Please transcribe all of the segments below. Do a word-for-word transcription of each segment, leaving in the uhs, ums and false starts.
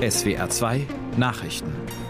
S W R zwei Nachrichten.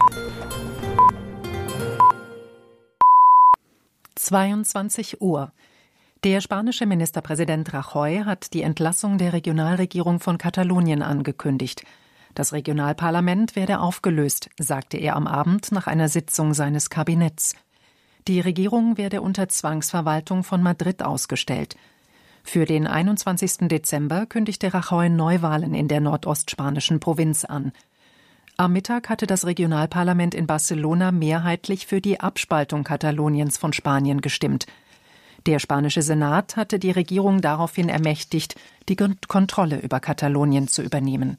zweiundzwanzig Uhr. Der spanische Ministerpräsident Rajoy hat die Entlassung der Regionalregierung von Katalonien angekündigt. Das Regionalparlament werde aufgelöst, sagte er am Abend nach einer Sitzung seines Kabinetts. Die Regierung werde unter Zwangsverwaltung von Madrid ausgestellt. Für den einundzwanzigsten Dezember kündigte Rajoy Neuwahlen in der nordostspanischen Provinz an. Am Mittag hatte das Regionalparlament in Barcelona mehrheitlich für die Abspaltung Kataloniens von Spanien gestimmt. Der spanische Senat hatte die Regierung daraufhin ermächtigt, die Kontrolle über Katalonien zu übernehmen.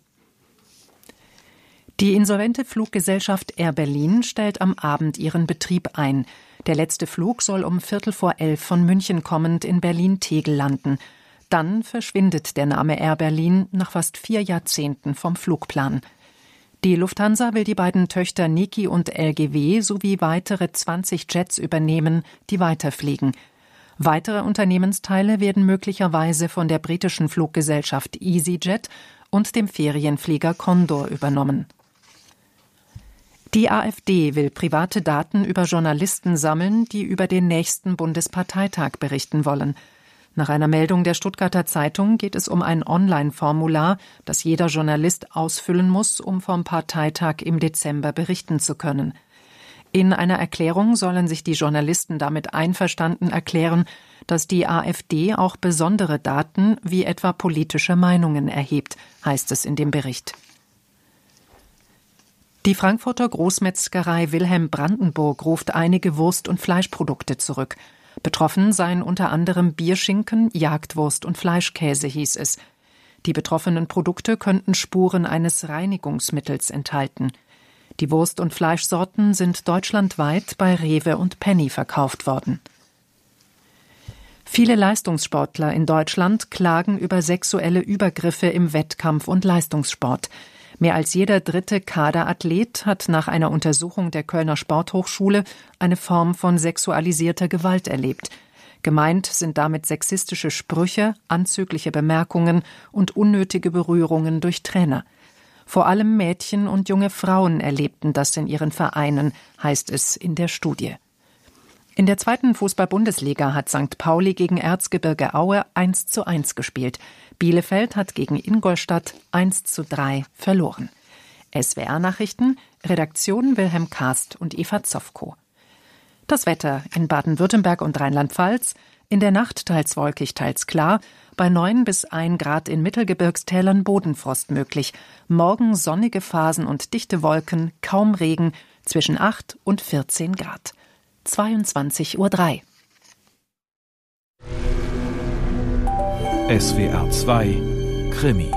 Die insolvente Fluggesellschaft Air Berlin stellt am Abend ihren Betrieb ein. Der letzte Flug soll um Viertel vor elf von München kommend in Berlin-Tegel landen. Dann verschwindet der Name Air Berlin nach fast vier Jahrzehnten vom Flugplan. Die Lufthansa will die beiden Töchter Niki und L G W sowie weitere zwanzig Jets übernehmen, die weiterfliegen. Weitere Unternehmensteile werden möglicherweise von der britischen Fluggesellschaft EasyJet und dem Ferienflieger Condor übernommen. Die AfD will private Daten über Journalisten sammeln, die über den nächsten Bundesparteitag berichten wollen. Nach einer Meldung der Stuttgarter Zeitung geht es um ein Online-Formular, das jeder Journalist ausfüllen muss, um vom Parteitag im Dezember berichten zu können. In einer Erklärung sollen sich die Journalisten damit einverstanden erklären, dass die AfD auch besondere Daten wie etwa politische Meinungen erhebt, heißt es in dem Bericht. Die Frankfurter Großmetzgerei Wilhelm Brandenburg ruft einige Wurst- und Fleischprodukte zurück. Betroffen seien unter anderem Bierschinken, Jagdwurst und Fleischkäse, hieß es. Die betroffenen Produkte könnten Spuren eines Reinigungsmittels enthalten. Die Wurst- und Fleischsorten sind deutschlandweit bei Rewe und Penny verkauft worden. Viele Leistungssportler in Deutschland klagen über sexuelle Übergriffe im Wettkampf- und Leistungssport. Mehr als jeder dritte Kaderathlet hat nach einer Untersuchung der Kölner Sporthochschule eine Form von sexualisierter Gewalt erlebt. Gemeint sind damit sexistische Sprüche, anzügliche Bemerkungen und unnötige Berührungen durch Trainer. Vor allem Mädchen und junge Frauen erlebten das in ihren Vereinen, heißt es in der Studie. In der zweiten Fußball-Bundesliga hat Sankt Pauli gegen Erzgebirge Aue eins zu eins gespielt. Bielefeld hat gegen Ingolstadt eins zu drei verloren. S W R-Nachrichten, Redaktion Wilhelm Karst und Eva Zofko. Das Wetter in Baden-Württemberg und Rheinland-Pfalz, in der Nacht teils wolkig, teils klar, bei neun bis ein Grad in Mittelgebirgstälern Bodenfrost möglich. Morgen sonnige Phasen und dichte Wolken, kaum Regen, zwischen acht und vierzehn Grad. zweiundzwanzig Uhr drei. S W R zwei Krimi.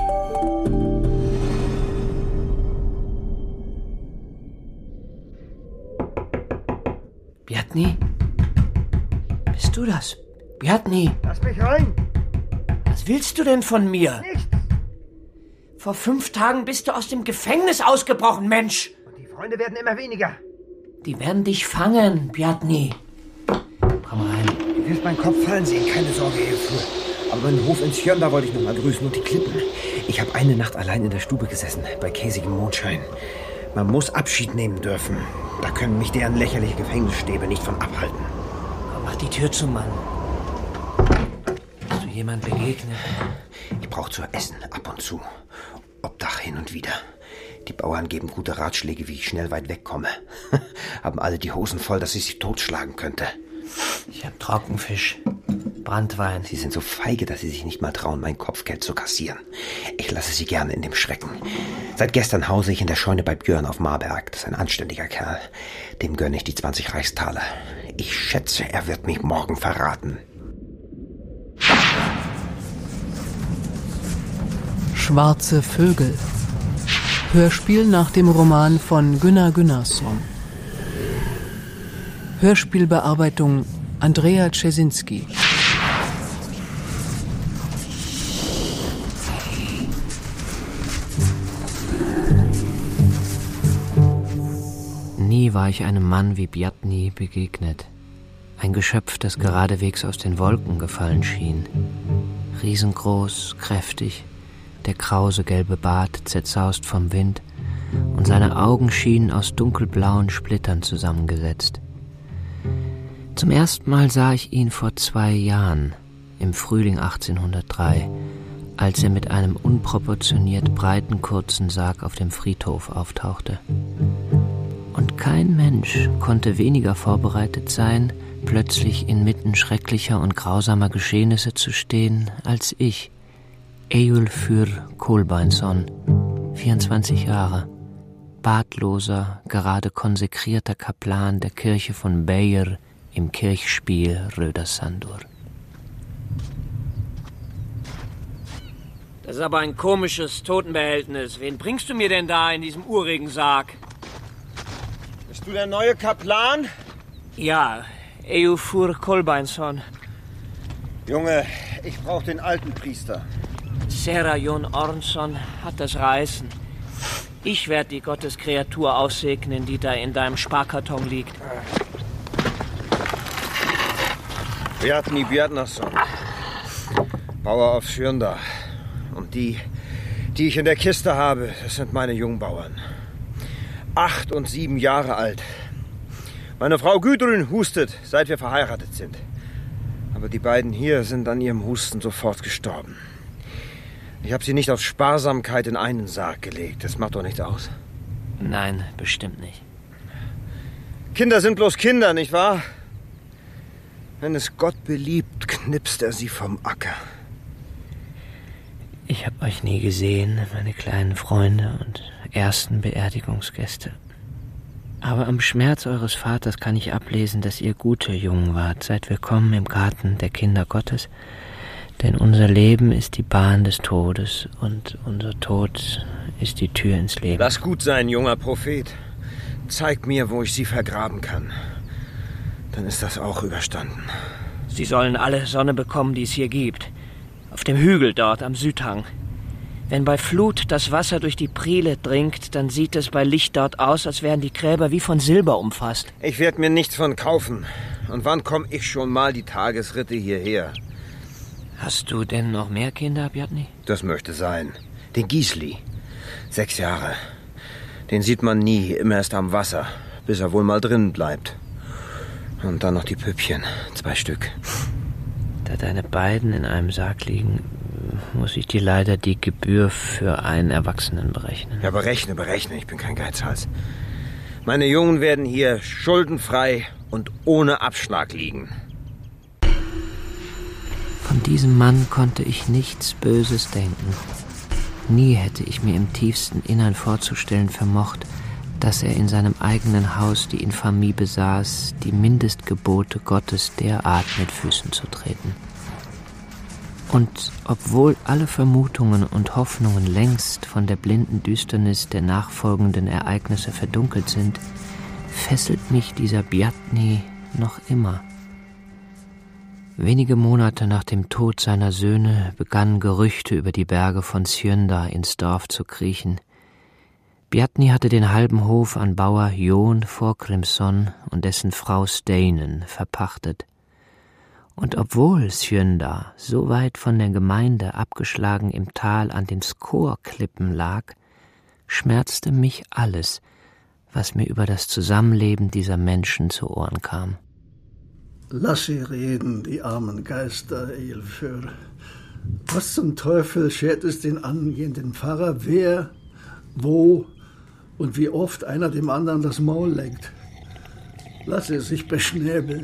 Bjarni? Bist du das? Bjarni? Lass mich rein! Was willst du denn von mir? Nichts! Vor fünf Tagen bist du aus dem Gefängnis ausgebrochen, Mensch! Und die Freunde werden immer weniger. Die werden dich fangen, Bjarni. Komm rein. Du wirst meinen Kopf fallen sehen, keine Sorge hierfür. Aber meinen Hof in Sjön, da wollte ich noch mal grüßen und die Klippen. Ich habe eine Nacht allein in der Stube gesessen, bei käsigem Mondschein. Man muss Abschied nehmen dürfen. Da können mich deren lächerliche Gefängnisstäbe nicht von abhalten. Mach die Tür zu, Mann. Ist du jemand begegnet? Ich brauche zu essen, ab und zu. Obdach hin und wieder. Die Bauern geben gute Ratschläge, wie ich schnell weit wegkomme. Haben alle die Hosen voll, dass ich sie totschlagen könnte. Ich hab Trockenfisch, Branntwein. Sie sind so feige, dass sie sich nicht mal trauen, mein Kopfgeld zu kassieren. Ich lasse sie gerne in dem Schrecken. Seit gestern hause ich in der Scheune bei Björn auf Marberg. Das ist ein anständiger Kerl. Dem gönne ich die zwanzig Reichstaler. Ich schätze, er wird mich morgen verraten. Schwarze Vögel. Hörspiel nach dem Roman von Gunnar Gunnarsson. Hörspielbearbeitung Andrea Czesinski. Nie war ich einem Mann wie Bjarni begegnet. Ein Geschöpf, das geradewegs aus den Wolken gefallen schien. Riesengroß, kräftig, der krause gelbe Bart zerzaust vom Wind, und seine Augen schienen aus dunkelblauen Splittern zusammengesetzt. Zum ersten Mal sah ich ihn vor zwei Jahren, im Frühling achtzehnhundertdrei, als er mit einem unproportioniert breiten kurzen Sarg auf dem Friedhof auftauchte. Und kein Mensch konnte weniger vorbereitet sein, plötzlich inmitten schrecklicher und grausamer Geschehnisse zu stehen, als ich, Eyjólfur Kolbeinsson, vierundzwanzig Jahre, bartloser, gerade konsekrierter Kaplan der Kirche von Beyr im Kirchspiel Rödersandur. Das ist aber ein komisches Totenbehältnis. Wen bringst du mir denn da in diesem urigen Sarg? Bist du der neue Kaplan? Ja, Eyjólfur Kolbeinsson. Junge, ich brauche den alten Priester. Sera Jon Ornsson hat das Reißen. Ich werde die Gotteskreatur aussegnen, die da in deinem Sparkarton liegt. Bjarni Bjarnason, Bauer auf Sjönda. Und die, die ich in der Kiste habe, das sind meine Jungbauern. Acht und sieben Jahre alt. Meine Frau Gudrun hustet, seit wir verheiratet sind. Aber die beiden hier sind an ihrem Husten sofort gestorben. Ich habe sie nicht aus Sparsamkeit in einen Sarg gelegt. Das macht doch nichts aus. Nein, bestimmt nicht. Kinder sind bloß Kinder, nicht wahr? Wenn es Gott beliebt, knipst er sie vom Acker. Ich habe euch nie gesehen, meine kleinen Freunde und ersten Beerdigungsgäste. Aber am Schmerz eures Vaters kann ich ablesen, dass ihr gute Jungen wart. Seid willkommen im Garten der Kinder Gottes. Denn unser Leben ist die Bahn des Todes und unser Tod ist die Tür ins Leben. Lass gut sein, junger Prophet. Zeig mir, wo ich sie vergraben kann. Dann ist das auch überstanden. Sie sollen alle Sonne bekommen, die es hier gibt. Auf dem Hügel dort am Südhang. Wenn bei Flut das Wasser durch die Priele dringt, dann sieht es bei Licht dort aus, als wären die Gräber wie von Silber umfasst. Ich werde mir nichts von kaufen. Und wann komme ich schon mal die Tagesritte hierher? Hast du denn noch mehr Kinder, Bjarni? Das möchte sein. Den Gisli. Sechs Jahre. Den sieht man nie, immer erst am Wasser, bis er wohl mal drinnen bleibt. Und dann noch die Püppchen, zwei Stück. Da deine beiden in einem Sarg liegen, muss ich dir leider die Gebühr für einen Erwachsenen berechnen. Ja, berechne, berechne, ich bin kein Geizhals. Meine Jungen werden hier schuldenfrei und ohne Abschlag liegen. Von diesem Mann konnte ich nichts Böses denken. Nie hätte ich mir im tiefsten Innern vorzustellen vermocht, dass er in seinem eigenen Haus die Infamie besaß, die Mindestgebote Gottes derart mit Füßen zu treten. Und obwohl alle Vermutungen und Hoffnungen längst von der blinden Düsternis der nachfolgenden Ereignisse verdunkelt sind, fesselt mich dieser Bjarni noch immer. Wenige Monate nach dem Tod seiner Söhne begannen Gerüchte über die Berge von Sjönda ins Dorf zu kriechen. Bjarni hatte den halben Hof an Bauer Jon Thorgrimsson und dessen Frau Steinen verpachtet. Und obwohl Sjönda so weit von der Gemeinde abgeschlagen im Tal an den Skorklippen lag, schmerzte mich alles, was mir über das Zusammenleben dieser Menschen zu Ohren kam. Lass sie reden, die armen Geister, Eyjólfur. Was zum Teufel schert es den angehenden Pfarrer, wer, wo und wie oft einer dem anderen das Maul leckt? Lass es sich beschnäbeln.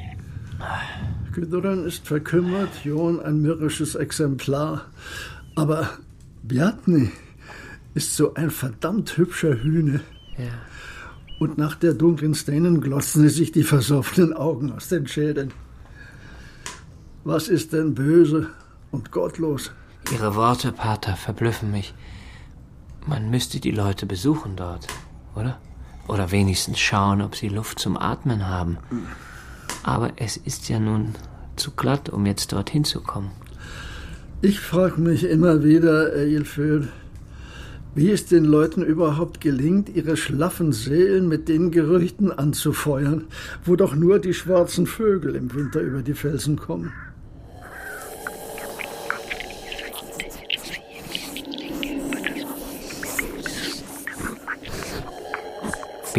Gudrun ist verkümmert, Jon ein mürrisches Exemplar. Aber Bjarni ist so ein verdammt hübscher Hühne. Ja. Und nach der dunklen Steinen glotzen sie sich die versoffenen Augen aus den Schädeln. Was ist denn böse und gottlos? Ihre Worte, Pater, verblüffen mich. Man müsste die Leute besuchen dort, oder? Oder wenigstens schauen, ob sie Luft zum Atmen haben. Aber es ist ja nun zu glatt, um jetzt dorthin zu kommen. Ich frage mich immer wieder, Eyjólfur, wie es den Leuten überhaupt gelingt, ihre schlaffen Seelen mit den Gerüchten anzufeuern, wo doch nur die schwarzen Vögel im Winter über die Felsen kommen.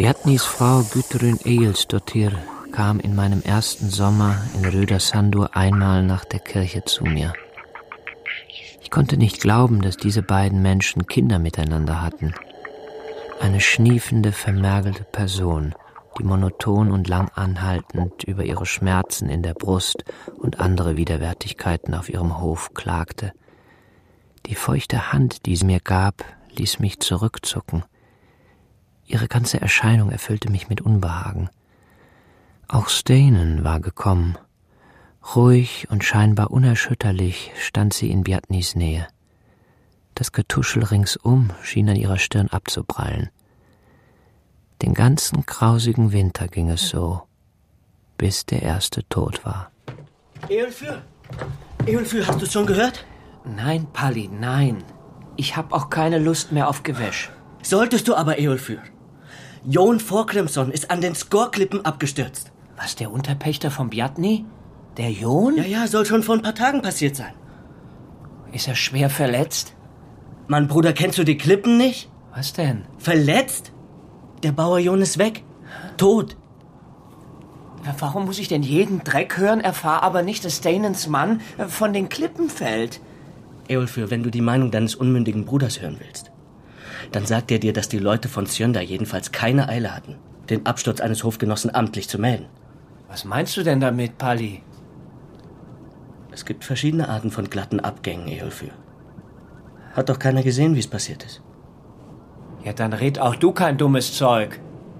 Bjartnys Frau Gudrun Egilsdottir kam in meinem ersten Sommer in Rödasandur einmal nach der Kirche zu mir. Ich konnte nicht glauben, dass diese beiden Menschen Kinder miteinander hatten. Eine schniefende, vermergelte Person, die monoton und lang anhaltend über ihre Schmerzen in der Brust und andere Widerwärtigkeiten auf ihrem Hof klagte. Die feuchte Hand, die sie mir gab, ließ mich zurückzucken. Ihre ganze Erscheinung erfüllte mich mit Unbehagen. Auch Steinen war gekommen. Ruhig und scheinbar unerschütterlich stand sie in Bjartnys Nähe. Das Getuschel ringsum schien an ihrer Stirn abzuprallen. Den ganzen grausigen Winter ging es so, bis der erste tot war. Eolfür, Eolfür, hast du es schon gehört? Nein, Palli, nein. Ich hab auch keine Lust mehr auf Gewäsch. Solltest du aber, Eolfür. Jon Thorgrimsson ist an den Skorklippen abgestürzt. Was, der Unterpächter von Bjartny? Der Jon? Ja, ja, soll schon vor ein paar Tagen passiert sein. Ist er schwer verletzt? Mann, Bruder, kennst du die Klippen nicht? Was denn? Verletzt? Der Bauer Jon ist weg. Tot. Warum muss ich denn jeden Dreck hören, erfahr aber nicht, dass Stanens Mann von den Klippen fällt? Eolfür, wenn du die Meinung deines unmündigen Bruders hören willst, dann sagt er dir, dass die Leute von Sjöndar jedenfalls keine Eile hatten, den Absturz eines Hofgenossen amtlich zu melden. Was meinst du denn damit, Palli? Es gibt verschiedene Arten von glatten Abgängen, Eolfür. Hat doch keiner gesehen, wie es passiert ist. Ja, dann red auch du kein dummes Zeug.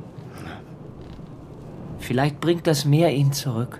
Vielleicht bringt das Meer ihn zurück.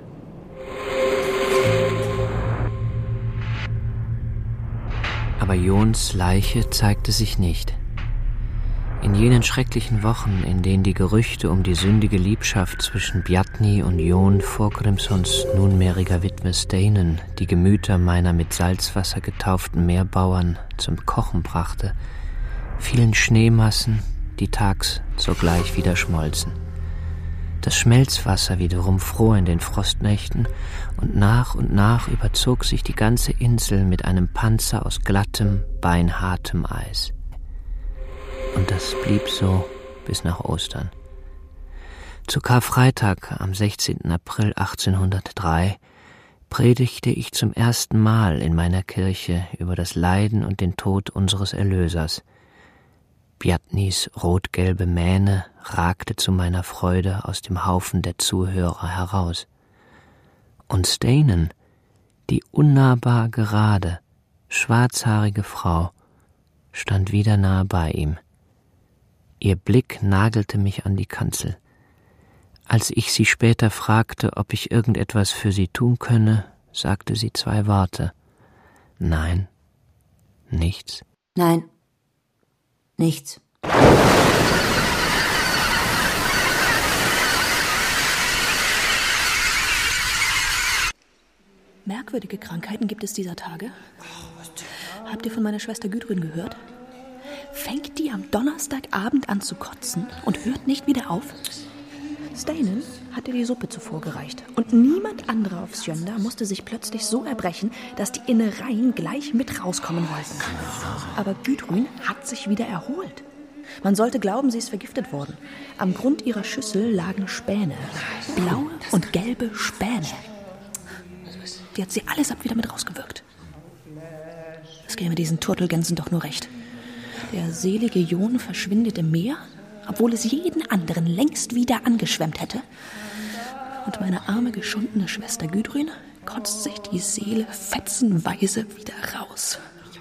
Aber Jons Leiche zeigte sich nicht. In jenen schrecklichen Wochen, in denen die Gerüchte um die sündige Liebschaft zwischen Bjartny und Jon Thorgrimssons nunmehriger Witwe Steinen die Gemüter meiner mit Salzwasser getauften Meerbauern zum Kochen brachte, fielen Schneemassen, die tags sogleich wieder schmolzen. Das Schmelzwasser wiederum fror in den Frostnächten, und nach und nach überzog sich die ganze Insel mit einem Panzer aus glattem, beinhartem Eis. Und das blieb so bis nach Ostern. Zu Karfreitag am sechzehnten April achtzehnhundertdrei predigte ich zum ersten Mal in meiner Kirche über das Leiden und den Tod unseres Erlösers. Bjartnys rot-gelbe Mähne ragte zu meiner Freude aus dem Haufen der Zuhörer heraus. Und Steinen, die unnahbar gerade, schwarzhaarige Frau, stand wieder nahe bei ihm. Ihr Blick nagelte mich an die Kanzel. Als ich sie später fragte, ob ich irgendetwas für sie tun könne, sagte sie zwei Worte. Nein, nichts. Nein, nichts. Merkwürdige Krankheiten gibt es dieser Tage. Habt ihr von meiner Schwester Gudrun gehört? Fängt die am Donnerstagabend an zu kotzen und hört nicht wieder auf? Steinen hat ihr die Suppe zuvor gereicht. Und niemand anderer auf Sjöndar musste sich plötzlich so erbrechen, dass die Innereien gleich mit rauskommen wollten. Aber Gudrun hat sich wieder erholt. Man sollte glauben, sie ist vergiftet worden. Am Grund ihrer Schüssel lagen Späne. Blaue und gelbe Späne. Die hat sie allesamt wieder mit rausgewirkt. Das käme diesen Turtelgänsen doch nur recht. Der selige Jon verschwindet im Meer, obwohl es jeden anderen längst wieder angeschwemmt hätte. Und meine arme, geschundene Schwester Gudrun kotzt sich die Seele fetzenweise wieder raus.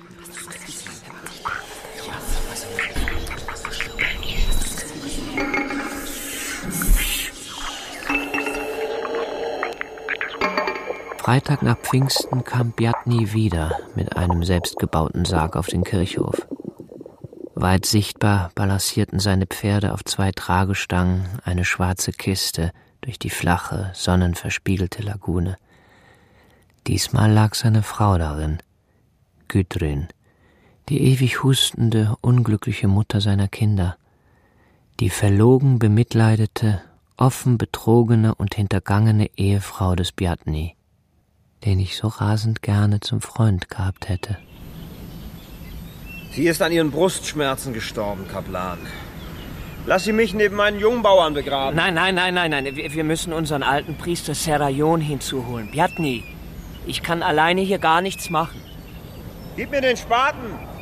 Freitag nach Pfingsten kam Bjartny wieder mit einem selbstgebauten Sarg auf den Kirchhof. Weit sichtbar balancierten seine Pferde auf zwei Tragestangen eine schwarze Kiste durch die flache, sonnenverspiegelte Lagune. Diesmal lag seine Frau darin, Gudrun, die ewig hustende, unglückliche Mutter seiner Kinder, die verlogen bemitleidete, offen betrogene und hintergangene Ehefrau des Bjartny, den ich so rasend gerne zum Freund gehabt hätte. Sie ist an ihren Brustschmerzen gestorben, Kaplan. Lass sie mich neben meinen Jungbauern begraben. Nein, nein, nein, nein, nein. Wir, wir müssen unseren alten Priester Serajon hinzuholen. Bjatni, ich kann alleine hier gar nichts machen. Gib mir den Spaten.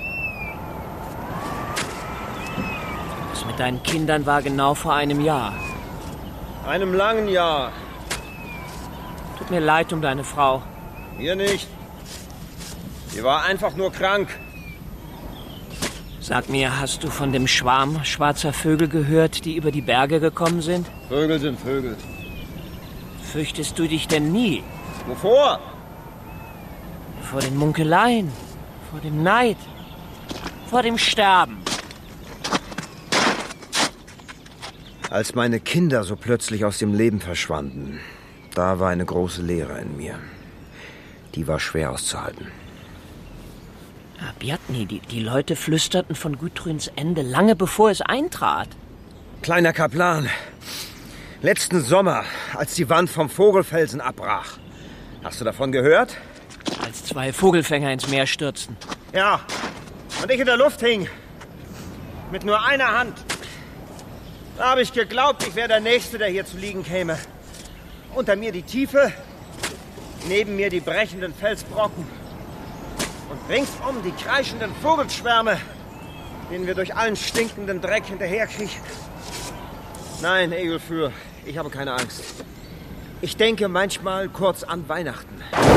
Das mit deinen Kindern war genau vor einem Jahr. Einem langen Jahr. Tut mir leid um deine Frau. Mir nicht. Sie war einfach nur krank. Sag mir, hast du von dem Schwarm schwarzer Vögel gehört, die über die Berge gekommen sind? Vögel sind Vögel. Fürchtest du dich denn nie? Wovor? Vor den Munkeleien, vor dem Neid, vor dem Sterben. Als meine Kinder so plötzlich aus dem Leben verschwanden, da war eine große Leere in mir. Die war schwer auszuhalten. Ja, Bjatni, die, die Leute flüsterten von Gudruns Ende lange bevor es eintrat. Kleiner Kaplan, letzten Sommer, als die Wand vom Vogelfelsen abbrach. Hast du davon gehört? Als zwei Vogelfänger ins Meer stürzten. Ja, und ich in der Luft hing. Mit nur einer Hand. Da habe ich geglaubt, ich wäre der Nächste, der hier zu liegen käme. Unter mir die Tiefe, neben mir die brechenden Felsbrocken. Und ringsum die kreischenden Vogelschwärme, denen wir durch allen stinkenden Dreck hinterherkriechen. Nein, Egelfür, ich habe keine Angst. Ich denke manchmal kurz an Weihnachten.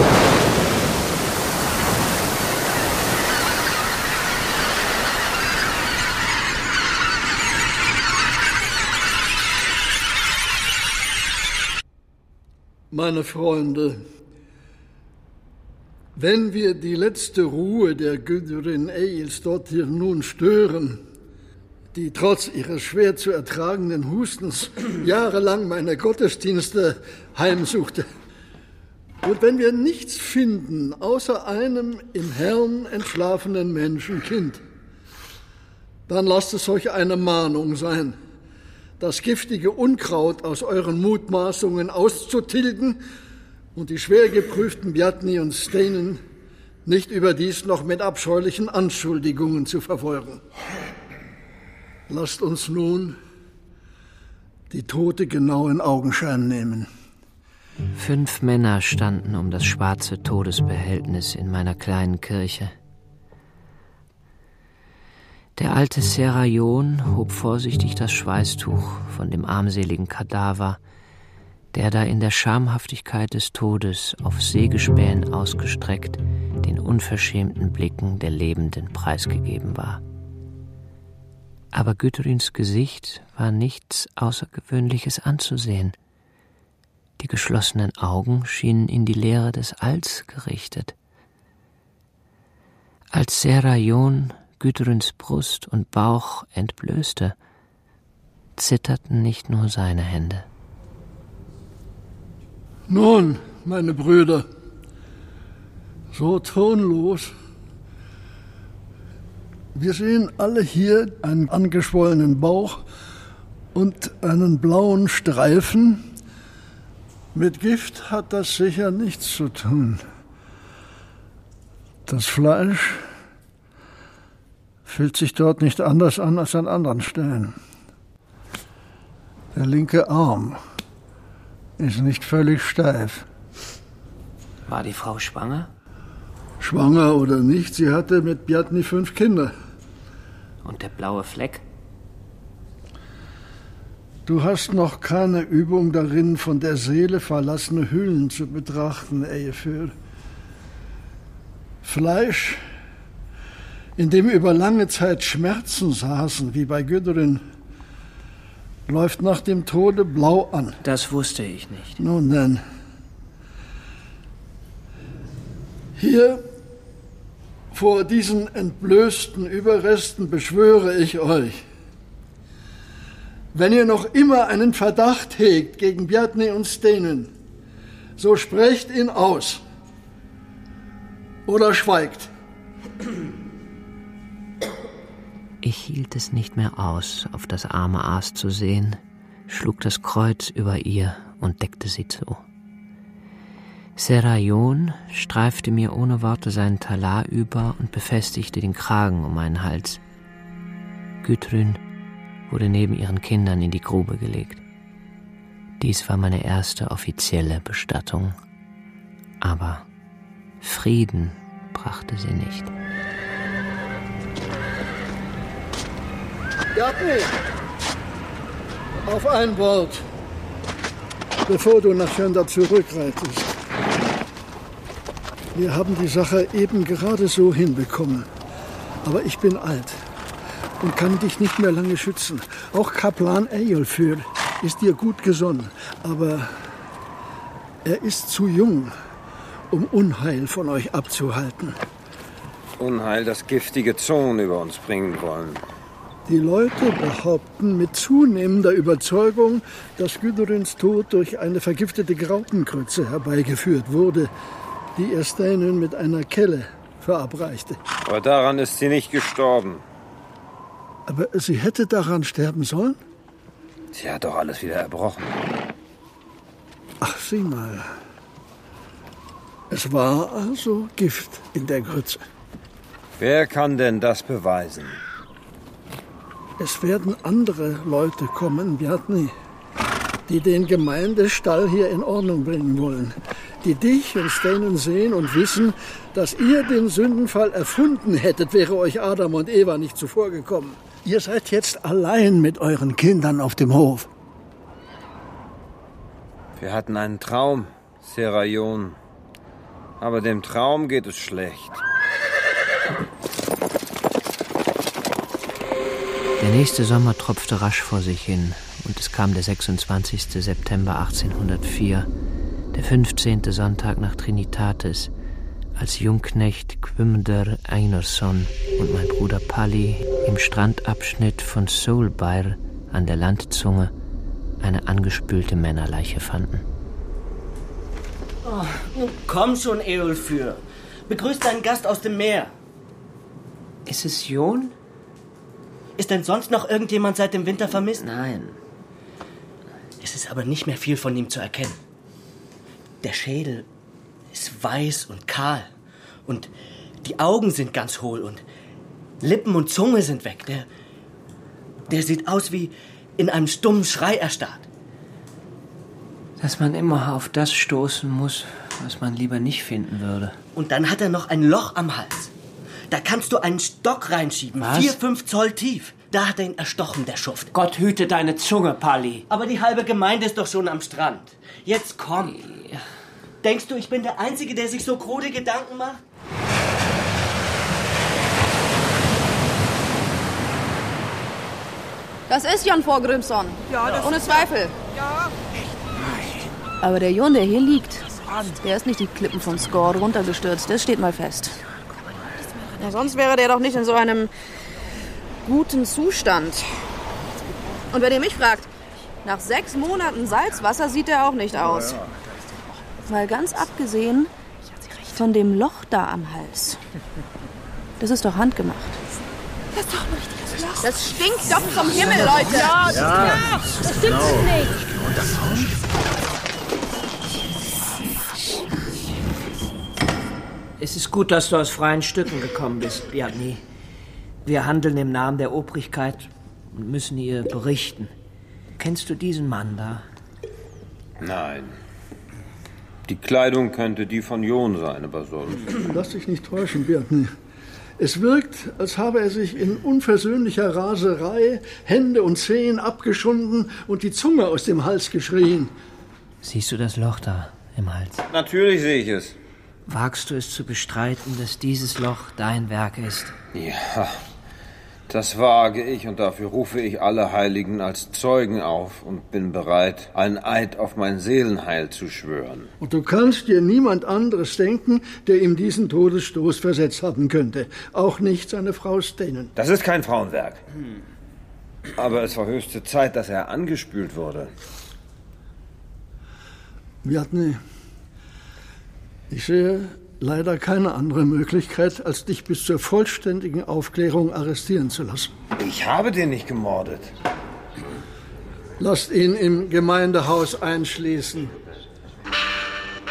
Meine Freunde, wenn wir die letzte Ruhe der Gudrun Egilsdottir nun stören, die trotz ihres schwer zu ertragenden Hustens jahrelang meine Gottesdienste heimsuchte, und wenn wir nichts finden außer einem im Herrn entschlafenen Menschenkind, dann lasst es euch eine Mahnung sein, das giftige Unkraut aus euren Mutmaßungen auszutilgen und die schwer geprüften Bjatni und Steinen nicht überdies noch mit abscheulichen Anschuldigungen zu verfolgen. Lasst uns nun die Tote genau in Augenschein nehmen. Fünf Männer standen um das schwarze Todesbehältnis in meiner kleinen Kirche. Der alte Serajon hob vorsichtig das Schweißtuch von dem armseligen Kadaver, der da in der Schamhaftigkeit des Todes auf Sägespänen ausgestreckt den unverschämten Blicken der Lebenden preisgegeben war. Aber Gudruns Gesicht war nichts Außergewöhnliches anzusehen. Die geschlossenen Augen schienen in die Leere des Alls gerichtet. Als Serajon Gudruns Brust und Bauch entblößte, zitterten nicht nur seine Hände. Nun, meine Brüder, so tonlos. Wir sehen alle hier einen angeschwollenen Bauch und einen blauen Streifen. Mit Gift hat das sicher nichts zu tun. Das Fleisch fühlt sich dort nicht anders an als an anderen Stellen. Der linke Arm ist nicht völlig steif. War die Frau schwanger? Schwanger oder nicht, sie hatte mit Bjatni fünf Kinder. Und der blaue Fleck? Du hast noch keine Übung darin, von der Seele verlassene Hüllen zu betrachten, Eyjafjörð. Fleisch, in dem über lange Zeit Schmerzen saßen, wie bei Gudrun, läuft nach dem Tode blau an. Das wusste ich nicht. Nun denn, hier vor diesen entblößten Überresten beschwöre ich euch, wenn ihr noch immer einen Verdacht hegt gegen Bjatni und Steinen, so sprecht ihn aus oder schweigt. Ich hielt es nicht mehr aus, auf das arme Aas zu sehen, schlug das Kreuz über ihr und deckte sie zu. Serajon streifte mir ohne Worte seinen Talar über und befestigte den Kragen um meinen Hals. Gudrun wurde neben ihren Kindern in die Grube gelegt. Dies war meine erste offizielle Bestattung. Aber Frieden brachte sie nicht. Bjartny, auf ein Wort, bevor du nach Sjöndar zurückreitest. Wir haben die Sache eben gerade so hinbekommen. Aber ich bin alt und kann dich nicht mehr lange schützen. Auch Kaplan Eyjolfur ist dir gut gesonnen, aber er ist zu jung, um Unheil von euch abzuhalten. Unheil, das giftige Zungen über uns bringen wollen. Die Leute behaupten mit zunehmender Überzeugung, dass Gudruns Tod durch eine vergiftete Graupenkröte herbeigeführt wurde, die ihr Steinön mit einer Kelle verabreichte. Aber daran ist sie nicht gestorben. Aber sie hätte daran sterben sollen? Sie hat doch alles wieder erbrochen. Ach, sieh mal. Es war also Gift in der Grütze. Wer kann denn das beweisen? Es werden andere Leute kommen, Bjartny, die den Gemeindestall hier in Ordnung bringen wollen. Die dich und Steinön sehen und wissen, dass ihr den Sündenfall erfunden hättet, wäre euch Adam und Eva nicht zuvorgekommen. Ihr seid jetzt allein mit euren Kindern auf dem Hof. Wir hatten einen Traum, Serajon. Aber dem Traum geht es schlecht. Der nächste Sommer tropfte rasch vor sich hin und es kam der sechsundzwanzigste September achtzehnhundertvier, der fünfzehnte Sonntag nach Trinitatis, als Jungknecht Guðmundur Einarsson und mein Bruder Palli im Strandabschnitt von Solbær an der Landzunge eine angespülte Männerleiche fanden. Oh, nun komm schon, Eyjolfur. Begrüß deinen Gast aus dem Meer. Ist es Jon? Ist denn sonst noch irgendjemand seit dem Winter vermisst? Nein. Es ist aber nicht mehr viel von ihm zu erkennen. Der Schädel ist weiß und kahl. Und die Augen sind ganz hohl und Lippen und Zunge sind weg. Der, der sieht aus wie in einem stummen Schrei erstarrt. Dass man immer auf das stoßen muss, was man lieber nicht finden würde. Und dann hat er noch ein Loch am Hals. Da kannst du einen Stock reinschieben, was? vier, fünf Zoll tief. Da hat er ihn erstochen, der Schuft. Gott hüte deine Zunge, Palli. Aber die halbe Gemeinde ist doch schon am Strand. Jetzt komm. Denkst du, ich bin der Einzige, der sich so krude Gedanken macht? Das ist Jon Thorgrímsson. Ja, das ohne Zweifel. Ja. Aber der Jon, der hier liegt, der ist nicht die Klippen von Skor runtergestürzt. Das steht mal fest. Ja, sonst wäre der doch nicht in so einem guten Zustand. Und wenn ihr mich fragt, nach sechs Monaten Salzwasser sieht er auch nicht aus. Mal ganz abgesehen von dem Loch da am Hals. Das ist doch handgemacht. Das ist doch ein richtiges Loch. Das stinkt doch zum Himmel, Leute. Ja, das, ja, das stimmt genau. Nicht. Und das Es ist gut, dass du aus freien Stücken gekommen bist, Bjartny. Wir handeln im Namen der Obrigkeit und müssen ihr berichten. Kennst du diesen Mann da? Nein. Die Kleidung könnte die von Jon sein, aber sonst. Lass dich nicht täuschen, Bjartny. Es wirkt, als habe er sich in unversöhnlicher Raserei Hände und Zehen abgeschunden und die Zunge aus dem Hals geschrien. Siehst du das Loch da im Hals? Natürlich sehe ich es. Wagst du es zu bestreiten, dass dieses Loch dein Werk ist? Ja, das wage ich und dafür rufe ich alle Heiligen als Zeugen auf und bin bereit, einen Eid auf mein Seelenheil zu schwören. Und du kannst dir niemand anderes denken, der ihm diesen Todesstoß versetzt haben könnte. Auch nicht seine Frau Steinön. Das ist kein Frauenwerk. Aber es war höchste Zeit, dass er angespült wurde. Bjartny, ich sehe leider keine andere Möglichkeit, als dich bis zur vollständigen Aufklärung arrestieren zu lassen. Ich habe den nicht gemordet. Lasst ihn im Gemeindehaus einschließen.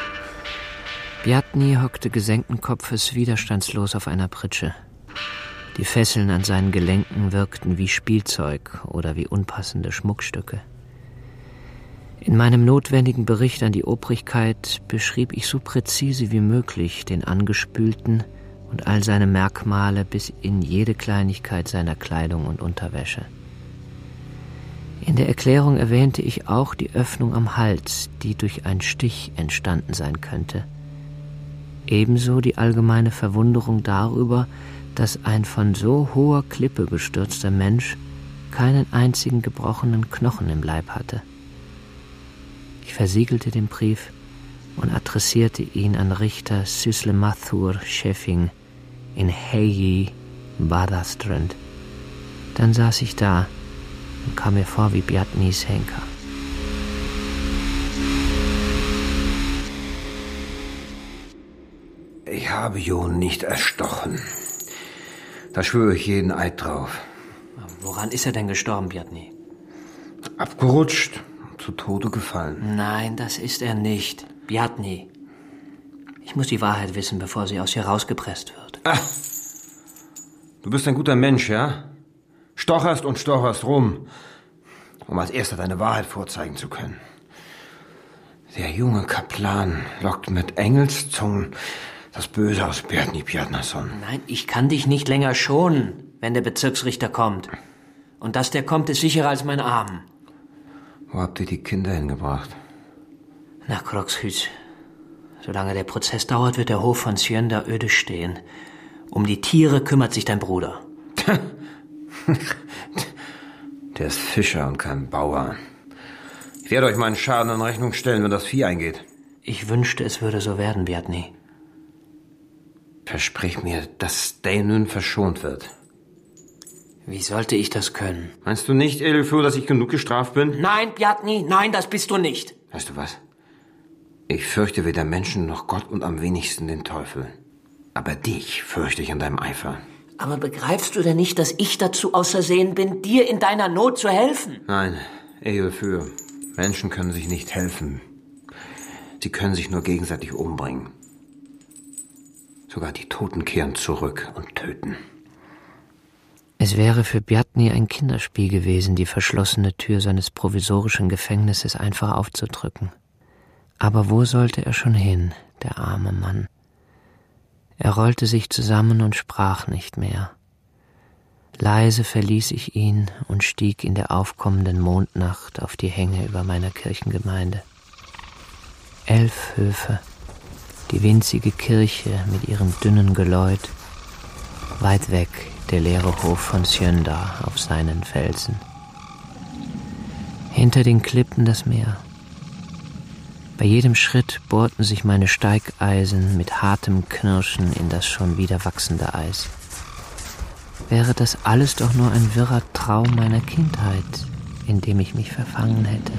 Bjartny hockte gesenkten Kopfes widerstandslos auf einer Pritsche. Die Fesseln an seinen Gelenken wirkten wie Spielzeug oder wie unpassende Schmuckstücke. In meinem notwendigen Bericht an die Obrigkeit beschrieb ich so präzise wie möglich den Angespülten und all seine Merkmale bis in jede Kleinigkeit seiner Kleidung und Unterwäsche. In der Erklärung erwähnte ich auch die Öffnung am Hals, die durch einen Stich entstanden sein könnte. Ebenso die allgemeine Verwunderung darüber, dass ein von so hoher Klippe gestürzter Mensch keinen einzigen gebrochenen Knochen im Leib hatte. Ich versiegelte den Brief und adressierte ihn an Richter Syslemathur Scheffing in Heyi, Badastrand. Dann saß ich da und kam mir vor wie Bjartnys Henker. Ich habe Jon nicht erstochen. Da schwöre ich jeden Eid drauf. Woran ist er denn gestorben, Bjartny? Abgerutscht, zu Tode gefallen. Nein, das ist er nicht. Bjartny. Ich muss die Wahrheit wissen, bevor sie aus dir rausgepresst wird. Ach, du bist ein guter Mensch, ja? Stocherst und stocherst rum, um als Erster deine Wahrheit vorzeigen zu können. Der junge Kaplan lockt mit Engelszungen das Böse aus Bjartny Bjarnason. Nein, ich kann dich nicht länger schonen, wenn der Bezirksrichter kommt. Und dass der kommt, ist sicherer als mein Arm. Wo habt ihr die Kinder hingebracht? Nach Krogshus. Solange der Prozess dauert, wird der Hof von Sjönda öde stehen. Um die Tiere kümmert sich dein Bruder. Der ist Fischer und kein Bauer. Ich werde euch meinen Schaden in Rechnung stellen, wenn das Vieh eingeht. Ich wünschte, es würde so werden, Bjartny. Versprich mir, dass Dainun verschont wird. Wie sollte ich das können? Meinst du nicht, Edelfur, dass ich genug gestraft bin? Nein, Bjartny, nein, das bist du nicht. Weißt du was? Ich fürchte weder Menschen noch Gott und am wenigsten den Teufel. Aber dich fürchte ich in deinem Eifer. Aber begreifst du denn nicht, dass ich dazu ausersehen bin, dir in deiner Not zu helfen? Nein, Edelfur. Menschen können sich nicht helfen. Sie können sich nur gegenseitig umbringen. Sogar die Toten kehren zurück und töten. Es wäre für Bjartny ein Kinderspiel gewesen, die verschlossene Tür seines provisorischen Gefängnisses einfach aufzudrücken. Aber wo sollte er schon hin, der arme Mann? Er rollte sich zusammen und sprach nicht mehr. Leise verließ ich ihn und stieg in der aufkommenden Mondnacht auf die Hänge über meiner Kirchengemeinde. Elf Höfe, die winzige Kirche mit ihrem dünnen Geläut, weit weg der leere Hof von Sjönda auf seinen Felsen. Hinter den Klippen das Meer. Bei jedem Schritt bohrten sich meine Steigeisen mit hartem Knirschen in das schon wieder wachsende Eis. Wäre das alles doch nur ein wirrer Traum meiner Kindheit, in dem ich mich verfangen hätte.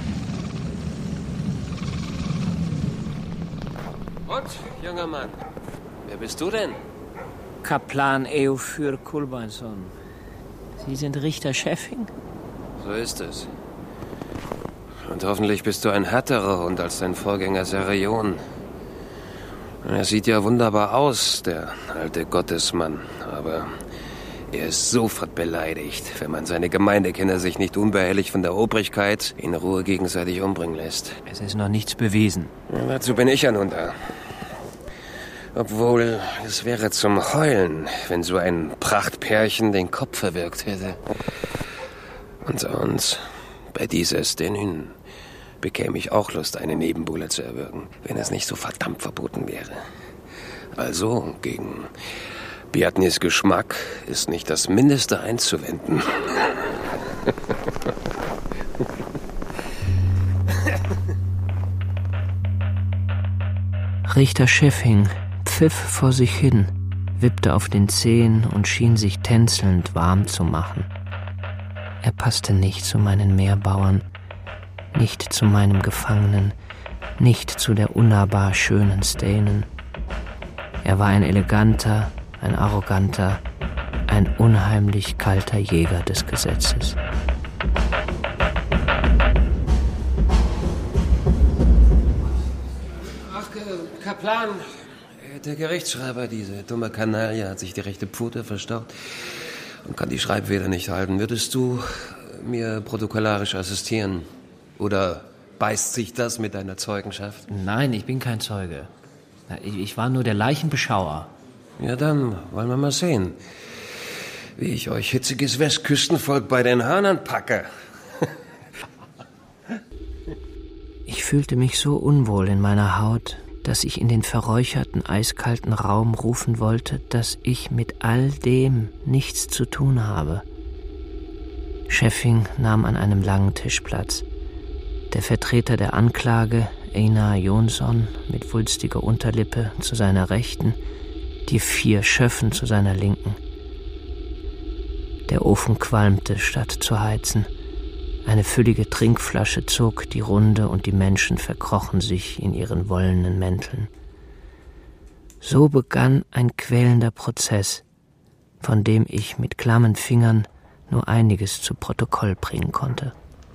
Und, junger Mann, wer bist du denn? Kaplan Eofyr Kulbeinsson. Sie sind Richter Scheffing? So ist es. Und hoffentlich bist du ein härterer Hund als dein Vorgänger Serion. Er sieht ja wunderbar aus, der alte Gottesmann, aber er ist sofort beleidigt, wenn man seine Gemeindekinder sich nicht unbehelligt von der Obrigkeit in Ruhe gegenseitig umbringen lässt. Es ist noch nichts bewiesen. Und dazu bin ich ja nun da. Obwohl, es wäre zum Heulen, wenn so ein Prachtpärchen den Kopf verwirkt hätte. Unter uns, bei dieses Dainun, bekäme ich auch Lust, eine Nebenbuhle zu erwürgen, wenn es nicht so verdammt verboten wäre. Also, gegen Bjartnys Geschmack ist nicht das Mindeste einzuwenden. Richter Scheffing pfiff vor sich hin, wippte auf den Zehen und schien sich tänzelnd warm zu machen. Er passte nicht zu meinen Meerbauern, nicht zu meinem Gefangenen, nicht zu der unnahbar schönen Dainun. Er war ein eleganter, ein arroganter, ein unheimlich kalter Jäger des Gesetzes. Ach, Kaplan, der Gerichtsschreiber, diese dumme Kanaille, hat sich die rechte Pfote verstaucht. und kann die Schreibfeder nicht halten. Würdest du mir protokollarisch assistieren? Oder beißt sich das mit deiner Zeugenschaft? Nein, ich bin kein Zeuge. Ich war nur der Leichenbeschauer. Ja, dann wollen wir mal sehen, wie ich euch hitziges Westküstenvolk bei den Hörnern packe. Ich fühlte mich so unwohl in meiner Haut, dass ich in den verräucherten, eiskalten Raum rufen wollte, dass ich mit all dem nichts zu tun habe. Schäffing nahm an einem langen Tisch Platz. Der Vertreter der Anklage, Einar Jonsson, mit wulstiger Unterlippe zu seiner Rechten, die vier Schöffen zu seiner Linken. Der Ofen qualmte, statt zu heizen. Eine füllige Trinkflasche zog die Runde und die Menschen verkrochen sich in ihren wollenen Mänteln. So begann ein quälender Prozess, von dem ich mit klammen Fingern nur einiges zu Protokoll bringen konnte.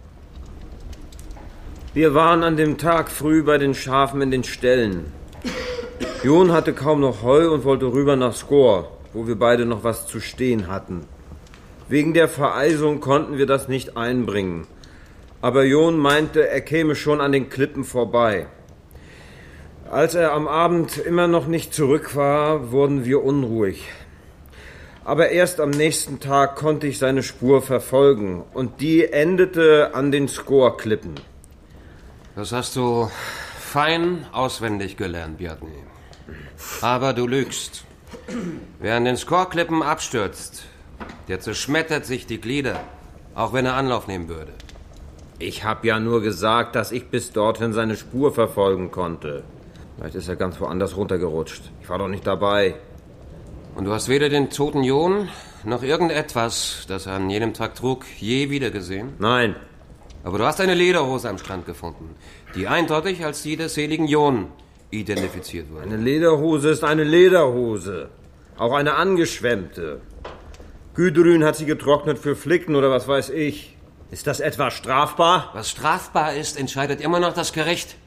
Wir waren an dem Tag früh bei den Schafen in den Ställen. Jon hatte kaum noch Heu und wollte rüber nach Skor, wo wir beide noch was zu stehen hatten. Wegen der Vereisung konnten wir das nicht einbringen. Aber Jon meinte, er käme schon an den Klippen vorbei. Als er am Abend immer noch nicht zurück war, wurden wir unruhig. Aber erst am nächsten Tag konnte ich seine Spur verfolgen und die endete an den Skor-Klippen. Das hast du fein auswendig gelernt, Bjarni. Aber du lügst. Wer an den Skor-Klippen abstürzt, der zerschmettert sich die Glieder, auch wenn er Anlauf nehmen würde. Ich hab ja nur gesagt, dass ich bis dorthin seine Spur verfolgen konnte. Vielleicht ist er ganz woanders runtergerutscht. Ich war doch nicht dabei. Und du hast weder den toten Jon noch irgendetwas, das er an jenem Tag trug, je wiedergesehen? Nein. Aber du hast eine Lederhose am Strand gefunden, die eindeutig als die des seligen Jon identifiziert wurde. Eine Lederhose ist eine Lederhose. Auch eine angeschwemmte. Gudrun hat sie getrocknet für Flicken oder was weiß ich. Ist das etwa strafbar? Was strafbar ist, entscheidet immer noch das Gericht.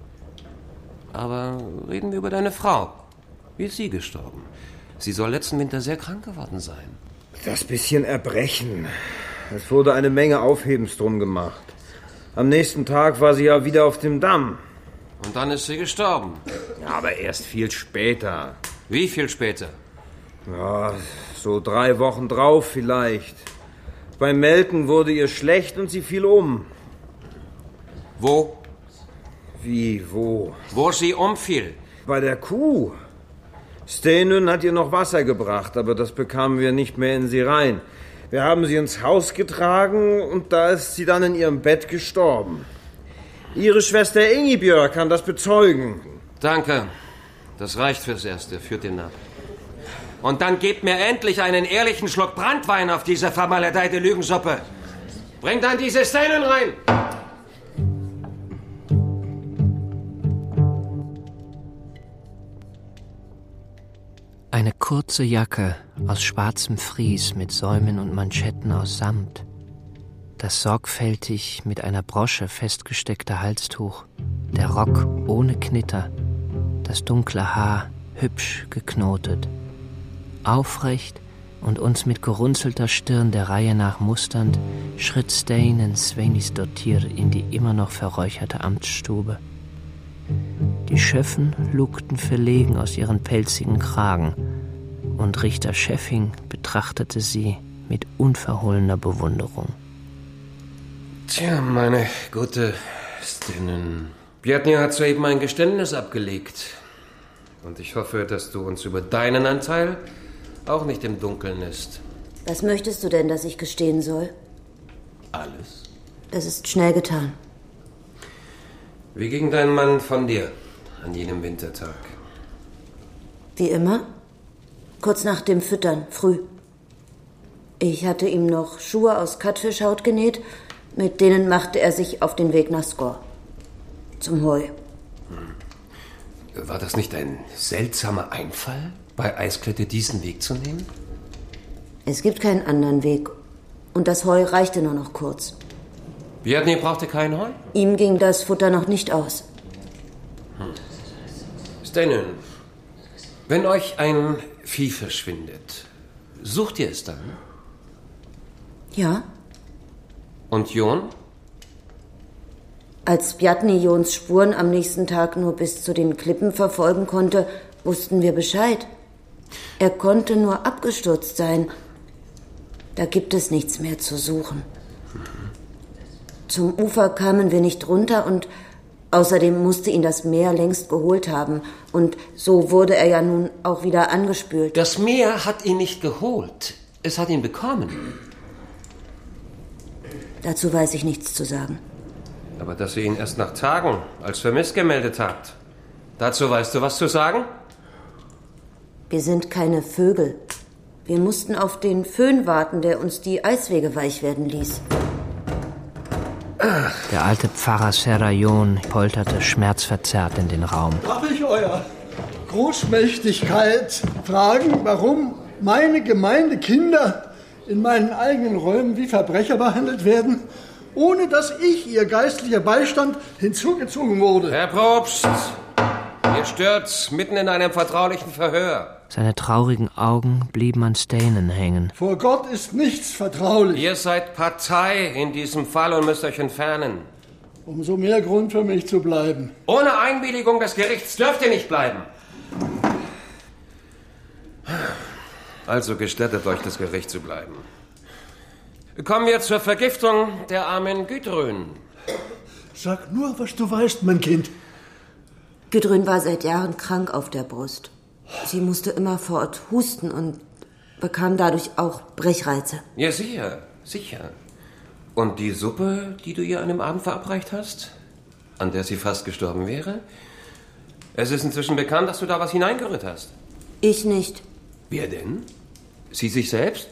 Aber reden wir über deine Frau. Wie ist sie gestorben? Sie soll letzten Winter sehr krank geworden sein. Das bisschen Erbrechen. Es wurde eine Menge Aufhebens drum gemacht. Am nächsten Tag war sie ja wieder auf dem Damm. Und dann ist sie gestorben. Ja, aber erst viel später. Wie viel später? Ja, so drei Wochen drauf vielleicht. Beim Melken wurde ihr schlecht und sie fiel um. Wo? Wie, wo? Wo sie umfiel. Bei der Kuh. Steinun hat ihr noch Wasser gebracht, aber das bekamen wir nicht mehr in sie rein. Wir haben sie ins Haus getragen und da ist sie dann in ihrem Bett gestorben. Ihre Schwester Ingibjörg kann das bezeugen. Danke. Das reicht fürs Erste. Führt ihn ab. Und dann gebt mir endlich einen ehrlichen Schluck Branntwein auf diese vermaledeite Lügensuppe. Bring dann diese Steinun rein. Eine kurze Jacke aus schwarzem Fries mit Säumen und Manschetten aus Samt. Das sorgfältig mit einer Brosche festgesteckte Halstuch. Der Rock ohne Knitter. Das dunkle Haar hübsch geknotet. Aufrecht und uns mit gerunzelter Stirn der Reihe nach musternd, schritt Steinen Sveinisdottir in die immer noch verräucherte Amtsstube. Die Schöffen lugten verlegen aus ihren pelzigen Kragen, und Richter Schäffing betrachtete sie mit unverhohlener Bewunderung. Tja, meine gute Steinun. Bjarni hat soeben ein Geständnis abgelegt. Und ich hoffe, dass du uns über deinen Anteil auch nicht im Dunkeln lässt. Was möchtest du denn, dass ich gestehen soll? Alles. Das ist schnell getan. Wie ging dein Mann von dir an jenem Wintertag? Wie immer. Kurz nach dem Füttern, früh. Ich hatte ihm noch Schuhe aus Kattfischhaut genäht, mit denen machte er sich auf den Weg nach Skor. Zum Heu. War das nicht ein seltsamer Einfall, bei Eisklette diesen Weg zu nehmen? Es gibt keinen anderen Weg. Und das Heu reichte nur noch kurz. Bjarni brauchte kein Heu? Ihm ging das Futter noch nicht aus. Hm. Steinun, wenn euch ein Vieh verschwindet, sucht ihr es dann? Ja. Und Jon? Als Bjarni Jons Spuren am nächsten Tag nur bis zu den Klippen verfolgen konnte, wussten wir Bescheid. Er konnte nur abgestürzt sein. Da gibt es nichts mehr zu suchen. Zum Ufer kamen wir nicht runter und außerdem musste ihn das Meer längst geholt haben. Und so wurde er ja nun auch wieder angespült. Das Meer hat ihn nicht geholt. Es hat ihn bekommen. Dazu weiß ich nichts zu sagen. Aber dass ihr ihn erst nach Tagen als vermisst gemeldet habt, dazu weißt du was zu sagen? Wir sind keine Vögel. Wir mussten auf den Föhn warten, der uns die Eiswege weich werden ließ. Der alte Pfarrer Serrajon polterte schmerzverzerrt in den Raum. Darf ich euer Großmächtigkeit fragen, warum meine Gemeindekinder in meinen eigenen Räumen wie Verbrecher behandelt werden, ohne dass ich, ihr geistlicher Beistand, hinzugezogen wurde? Herr Propst, ihr stört mitten in einem vertraulichen Verhör. Seine traurigen Augen blieben an Stainen hängen. Vor Gott ist nichts vertraulich. Ihr seid Partei in diesem Fall und müsst euch entfernen. Umso mehr Grund für mich zu bleiben. Ohne Einwilligung des Gerichts dürft ihr nicht bleiben. Also gestattet euch das Gericht zu bleiben. Kommen wir zur Vergiftung der armen Gudrun. Sag nur, was du weißt, mein Kind. Gudrun war seit Jahren krank auf der Brust. Sie musste immerfort husten und bekam dadurch auch Brechreize. Ja, sicher, sicher. Und die Suppe, die du ihr an dem Abend verabreicht hast, an der sie fast gestorben wäre? Es ist inzwischen bekannt, dass du da was hineingerührt hast. Ich nicht. Wer denn? Sie sich selbst?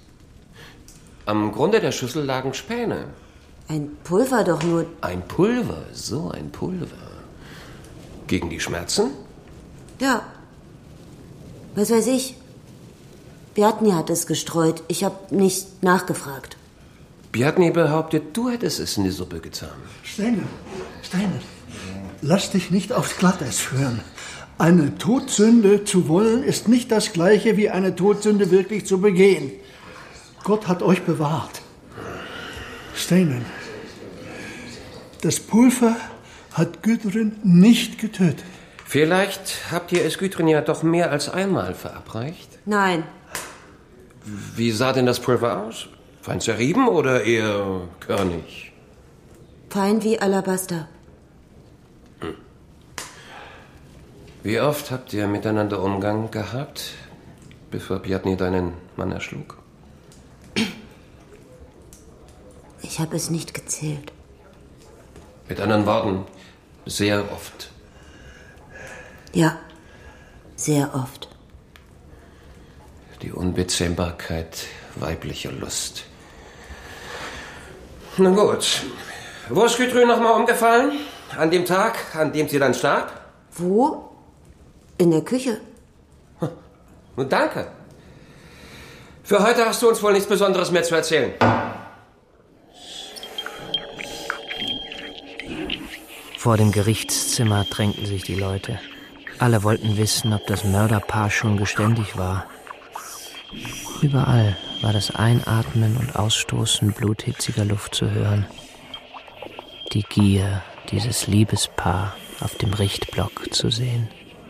Am Grunde der Schüssel lagen Späne. Ein Pulver doch nur. Ein Pulver, so ein Pulver. Gegen die Schmerzen? Ja. Was weiß ich. Bjarni hat es gestreut. Ich habe nicht nachgefragt. Bjarni behauptet, du hättest es in die Suppe getan. Steiner, Steiner, lass dich nicht aufs Glatteis führen. Eine Todsünde zu wollen, ist nicht das Gleiche wie eine Todsünde wirklich zu begehen. Gott hat euch bewahrt. Steiner, das Pulver hat Gudrun nicht getötet. Vielleicht habt ihr es Gudrun ja doch mehr als einmal verabreicht? Nein. Wie sah denn das Pulver aus? Fein zerrieben oder eher körnig? Fein wie Alabaster. Hm. Wie oft habt ihr miteinander Umgang gehabt, bevor Bjarni deinen Mann erschlug? Ich habe es nicht gezählt. Mit anderen Worten, sehr oft. Ja, sehr oft. Die Unbezähmbarkeit weiblicher Lust. Na gut. Wo ist Gudrun nochmal umgefallen? An dem Tag, an dem sie dann starb? Wo? In der Küche. Nun, danke. Für heute hast du uns wohl nichts Besonderes mehr zu erzählen. Vor dem Gerichtszimmer drängten sich die Leute. Alle wollten wissen, ob das Mörderpaar schon geständig war. Überall war das Einatmen und Ausstoßen bluthitziger Luft zu hören. Die Gier, dieses Liebespaar auf dem Richtblock zu sehen.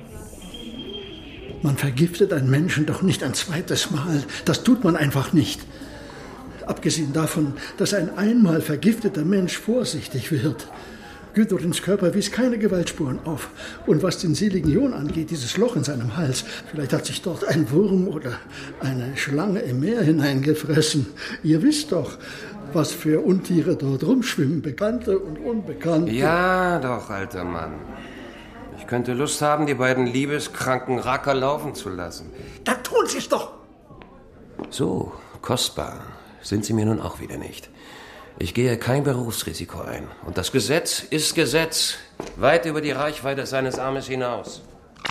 Man vergiftet einen Menschen doch nicht ein zweites Mal. Das tut man einfach nicht. Abgesehen davon, dass ein einmal vergifteter Mensch vorsichtig wird. Gudruns Körper wies keine Gewaltspuren auf. Und was den seligen Jon angeht, dieses Loch in seinem Hals, vielleicht hat sich dort ein Wurm oder eine Schlange im Meer hineingefressen. Ihr wisst doch, was für Untiere dort rumschwimmen, Bekannte und Unbekannte. Ja, doch, alter Mann. Ich könnte Lust haben, die beiden liebeskranken Racker laufen zu lassen. Da tun sie's doch! So, kostbar sind sie mir nun auch wieder nicht. Ich gehe kein Berufsrisiko ein. Und das Gesetz ist Gesetz. Weit über die Reichweite seines Armes hinaus.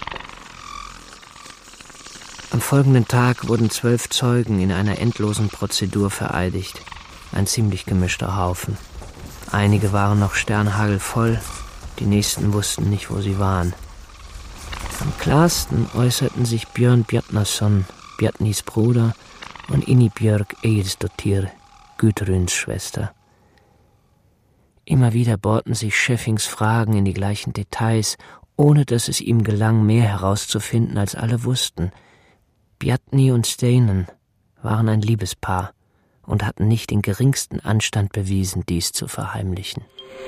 Am folgenden Tag wurden zwölf Zeugen in einer endlosen Prozedur vereidigt. Ein ziemlich gemischter Haufen. Einige waren noch sternhagelvoll, die nächsten wussten nicht, wo sie waren. Am klarsten äußerten sich Björn Bjarnason, Bjarnis Bruder, und Ingebjörg Egilsdottir, Gudruns Schwester. Immer wieder bohrten sich Scheffings Fragen in die gleichen Details, ohne dass es ihm gelang, mehr herauszufinden, als alle wussten. Bjarni und Steinen waren ein Liebespaar und hatten nicht den geringsten Anstand bewiesen, dies zu verheimlichen.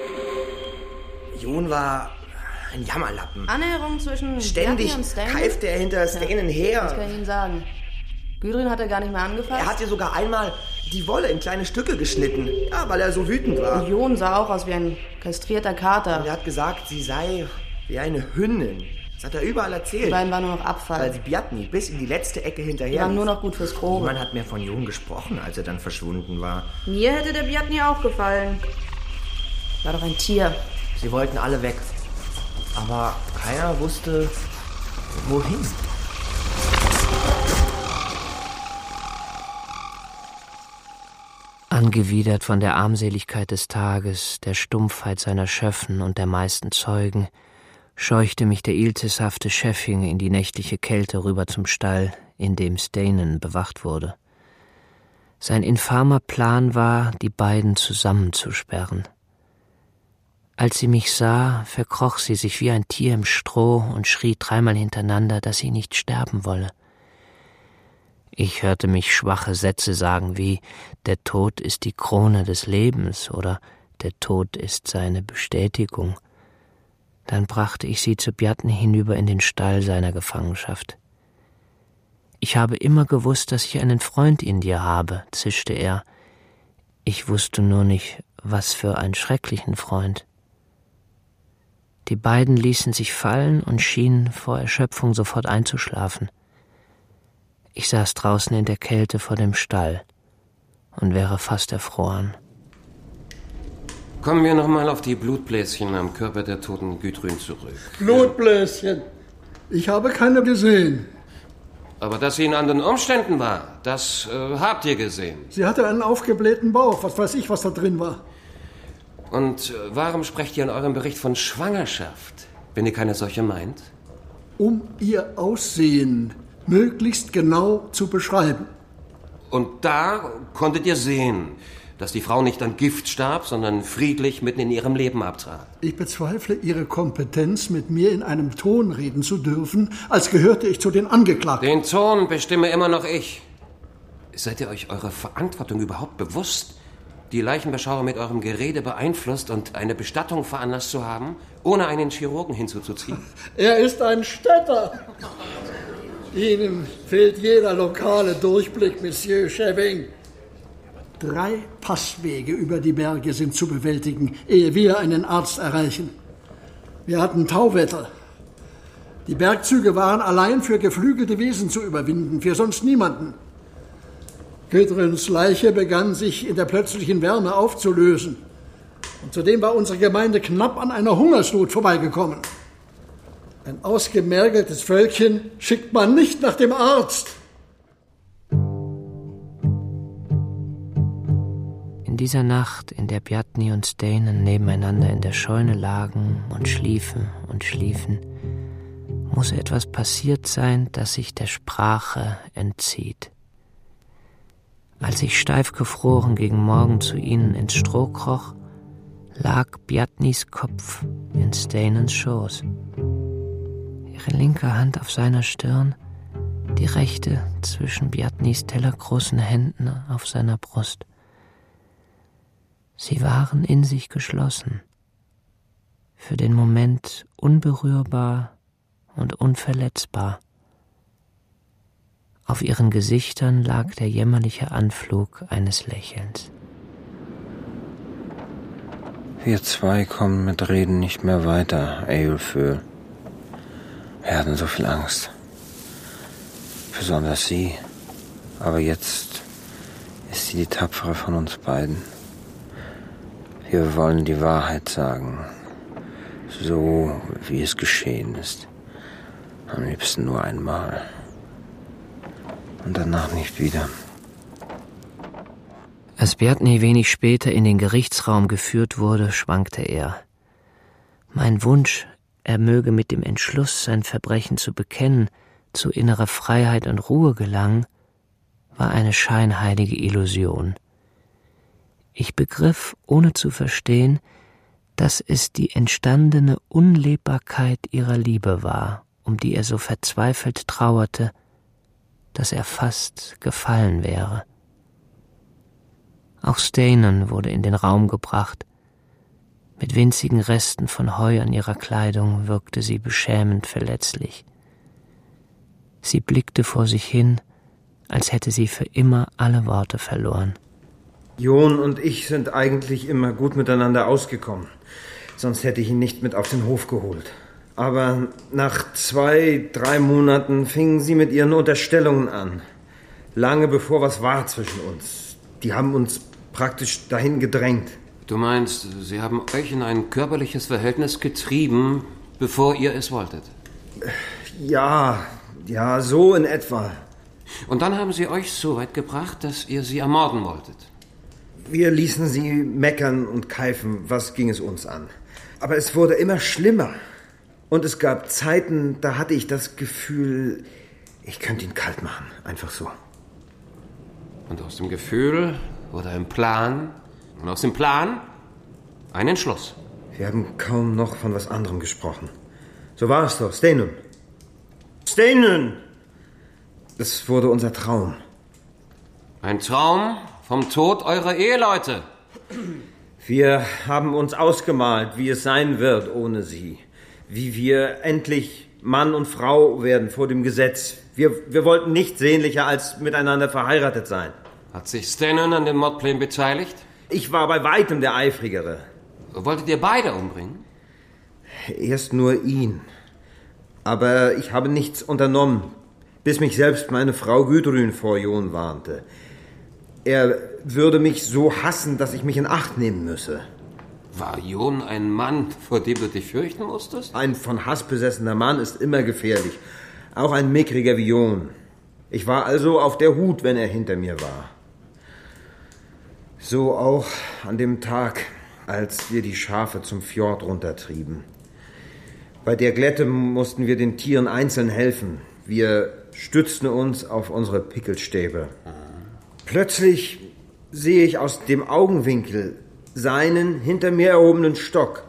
Jon war ein Jammerlappen. Annäherung zwischen Ständig Bjarni und Steinen? keifte er hinter Steinen her. Das kann ich Ihnen sagen. Gudrun hat er gar nicht mehr angefasst. Er hat ihr sogar einmal die Wolle in kleine Stücke geschnitten. Ja, weil er so wütend war. Und Jon sah auch aus wie ein kastrierter Kater. Und er hat gesagt, sie sei wie eine Hündin. Das hat er überall erzählt. Die beiden waren nur noch Abfall. Weil sie Bjarni bis in die letzte Ecke hinterher. Die waren nur noch gut fürs Grobe. Niemand hat mehr von Jon gesprochen, als er dann verschwunden war. Mir hätte der Bjarni auch gefallen. War doch ein Tier. Sie wollten alle weg. Aber keiner wusste, wohin. Angewidert von der Armseligkeit des Tages, der Stumpfheit seiner Schöffen und der meisten Zeugen, scheuchte mich der iltishafte Scheffing in die nächtliche Kälte rüber zum Stall, in dem Steinen bewacht wurde. Sein infamer Plan war, die beiden zusammenzusperren. Als sie mich sah, verkroch sie sich wie ein Tier im Stroh und schrie dreimal hintereinander, dass sie nicht sterben wolle. Ich hörte mich schwache Sätze sagen wie »Der Tod ist die Krone des Lebens« oder »Der Tod ist seine Bestätigung«. Dann brachte ich sie zu Bjarni hinüber in den Stall seiner Gefangenschaft. »Ich habe immer gewusst, dass ich einen Freund in dir habe«, zischte er. Ich wusste nur nicht, was für einen schrecklichen Freund. Die beiden ließen sich fallen und schienen vor Erschöpfung sofort einzuschlafen. Ich saß draußen in der Kälte vor dem Stall und wäre fast erfroren. Kommen wir nochmal auf die Blutbläschen am Körper der toten Gudrun zurück. Blutbläschen? Ich habe keine gesehen. Aber dass sie in anderen Umständen war, das äh, habt ihr gesehen. Sie hatte einen aufgeblähten Bauch. Was weiß ich, was da drin war. Und äh, warum sprecht ihr in eurem Bericht von Schwangerschaft, wenn ihr keine solche meint? Um ihr Aussehen möglichst genau zu beschreiben. Und da konntet ihr sehen, dass die Frau nicht an Gift starb, sondern friedlich mitten in ihrem Leben abtrat. Ich bezweifle ihre Kompetenz, mit mir in einem Ton reden zu dürfen, als gehörte ich zu den Angeklagten. Den Ton bestimme immer noch ich. Seid ihr euch eurer Verantwortung überhaupt bewusst, die Leichenbeschauer mit eurem Gerede beeinflusst und eine Bestattung veranlasst zu haben, ohne einen Chirurgen hinzuzuziehen? Er ist ein Städter. Ihnen fehlt jeder lokale Durchblick, Monsieur Scheffing. Drei Passwege über die Berge sind zu bewältigen, ehe wir einen Arzt erreichen. Wir hatten Tauwetter. Die Bergzüge waren allein für geflügelte Wesen zu überwinden, für sonst niemanden. Gudruns Leiche begann sich in der plötzlichen Wärme aufzulösen. Und zudem war unsere Gemeinde knapp an einer Hungersnot vorbeigekommen. Ein ausgemergeltes Völkchen schickt man nicht nach dem Arzt. In dieser Nacht, in der Bjarni und Steinen nebeneinander in der Scheune lagen und schliefen und schliefen, muss etwas passiert sein, das sich der Sprache entzieht. Als ich steif gefroren gegen Morgen zu ihnen ins Stroh kroch, lag Bjarnis Kopf in Steinens Schoß. Ihre linke Hand auf seiner Stirn, die rechte zwischen Bjarnis tellergroßen Händen auf seiner Brust. Sie waren in sich geschlossen, für den Moment unberührbar und unverletzbar. Auf ihren Gesichtern lag der jämmerliche Anflug eines Lächelns. Wir zwei kommen mit Reden nicht mehr weiter, Eilfö. Wir hatten so viel Angst. Besonders sie. Aber jetzt ist sie die Tapfere von uns beiden. Wir wollen die Wahrheit sagen. So, wie es geschehen ist. Am liebsten nur einmal. Und danach nicht wieder. Als Bjarni wenig später in den Gerichtsraum geführt wurde, schwankte er. Mein Wunsch, er möge mit dem Entschluss, sein Verbrechen zu bekennen, zu innerer Freiheit und Ruhe gelangen, war eine scheinheilige Illusion. Ich begriff, ohne zu verstehen, dass es die entstandene Unlebbarkeit ihrer Liebe war, um die er so verzweifelt trauerte, dass er fast gefallen wäre. Auch Steinon wurde in den Raum gebracht. Mit winzigen Resten von Heu an ihrer Kleidung wirkte sie beschämend verletzlich. Sie blickte vor sich hin, als hätte sie für immer alle Worte verloren. Jon und ich sind eigentlich immer gut miteinander ausgekommen. Sonst hätte ich ihn nicht mit auf den Hof geholt. Aber nach zwei, drei Monaten fingen sie mit ihren Unterstellungen an. Lange bevor was war zwischen uns. Die haben uns praktisch dahin gedrängt. Du meinst, sie haben euch in ein körperliches Verhältnis getrieben, bevor ihr es wolltet? Ja, ja, so in etwa. Und dann haben sie euch so weit gebracht, dass ihr sie ermorden wolltet? Wir ließen sie meckern und keifen, was ging es uns an. Aber es wurde immer schlimmer. Und es gab Zeiten, da hatte ich das Gefühl, ich könnte ihn kalt machen, einfach so. Und aus dem Gefühl wurde ein Plan, und aus dem Plan ein Entschluss. Wir haben kaum noch von was anderem gesprochen. So war es doch, Steinon. Steinon! Das wurde unser Traum. Ein Traum vom Tod eurer Eheleute. Wir haben uns ausgemalt, wie es sein wird ohne sie. Wie wir endlich Mann und Frau werden vor dem Gesetz. Wir, wir wollten nicht sehnlicher als miteinander verheiratet sein. Hat sich Steinon an dem Mordplan beteiligt? Ich war bei weitem der Eifrigere. Wolltet ihr beide umbringen? Erst nur ihn. Aber ich habe nichts unternommen, bis mich selbst meine Frau Gudrun vor Jon warnte. Er würde mich so hassen, dass ich mich in Acht nehmen müsse. War Jon ein Mann, vor dem du dich fürchten musstest? Ein von Hass besessener Mann ist immer gefährlich. Auch ein mickriger wie Jon. Ich war also auf der Hut, wenn er hinter mir war. So auch an dem Tag, als wir die Schafe zum Fjord runtertrieben. Bei der Glätte mussten wir den Tieren einzeln helfen. Wir stützten uns auf unsere Pickelstäbe. Plötzlich sehe ich aus dem Augenwinkel seinen hinter mir erhobenen Stock.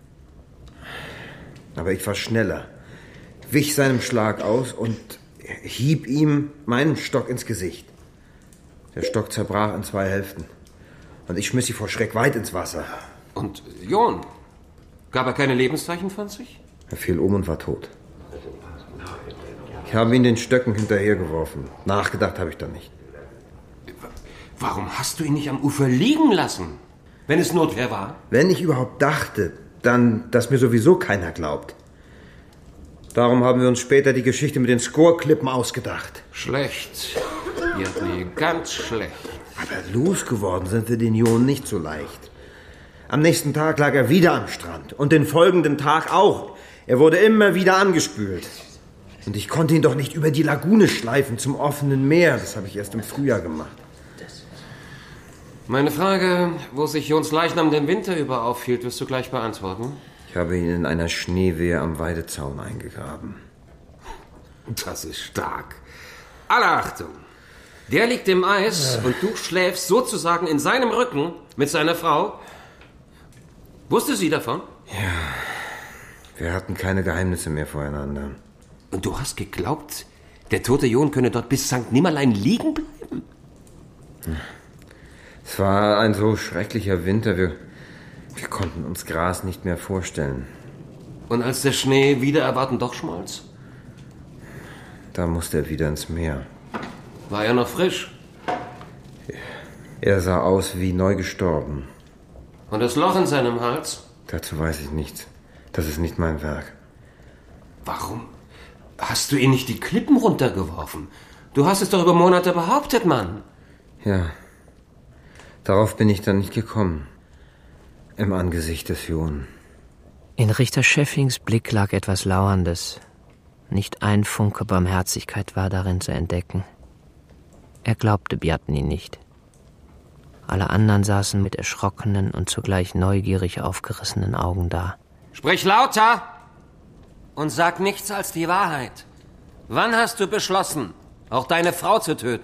Aber ich war schneller, wich seinem Schlag aus und hieb ihm meinen Stock ins Gesicht. Der Stock zerbrach in zwei Hälften und ich schmiss sie vor Schreck weit ins Wasser. Und Jon, gab er keine Lebenszeichen von sich? Er fiel um und war tot. Ich habe ihn den Stöcken hinterhergeworfen. Nachgedacht habe ich dann nicht. Warum hast du ihn nicht am Ufer liegen lassen, wenn es Notwehr war? Wenn ich überhaupt dachte, dann, dass mir sowieso keiner glaubt. Darum haben wir uns später die Geschichte mit den Skorklippen ausgedacht. Schlecht. Bjartny, ganz schlecht. Aber losgeworden sind wir den Jon nicht so leicht. Am nächsten Tag lag er wieder am Strand. Und den folgenden Tag auch. Er wurde immer wieder angespült. Und ich konnte ihn doch nicht über die Lagune schleifen zum offenen Meer. Das habe ich erst im Frühjahr gemacht. Meine Frage, wo sich Jons Leichnam den Winter über aufhielt, wirst du gleich beantworten. Ich habe ihn in einer Schneewehe am Weidezaun eingegraben. Das ist stark. Alle Achtung! Der liegt im Eis und du schläfst sozusagen in seinem Rücken mit seiner Frau. Wusste sie davon? Ja, wir hatten keine Geheimnisse mehr voreinander. Und du hast geglaubt, der tote Jon könne dort bis Sankt Nimmerlein liegen bleiben? Es war ein so schrecklicher Winter, wir, wir konnten uns Gras nicht mehr vorstellen. Und als der Schnee wieder erwarten doch schmolz? Da musste er wieder ins Meer. War er noch frisch? Er sah aus wie neu gestorben. Und das Loch in seinem Hals? Dazu weiß ich nichts. Das ist nicht mein Werk. Warum hast du ihn nicht die Klippen runtergeworfen? Du hast es doch über Monate behauptet, Mann. Ja, darauf bin ich dann nicht gekommen. Im Angesicht des Jon. In Richter Schäffings Blick lag etwas Lauerndes. Nicht ein Funke Barmherzigkeit war darin zu entdecken. Er glaubte Bjartny nicht. Alle anderen saßen mit erschrockenen und zugleich neugierig aufgerissenen Augen da. Sprich lauter und sag nichts als die Wahrheit. Wann hast du beschlossen, auch deine Frau zu töten?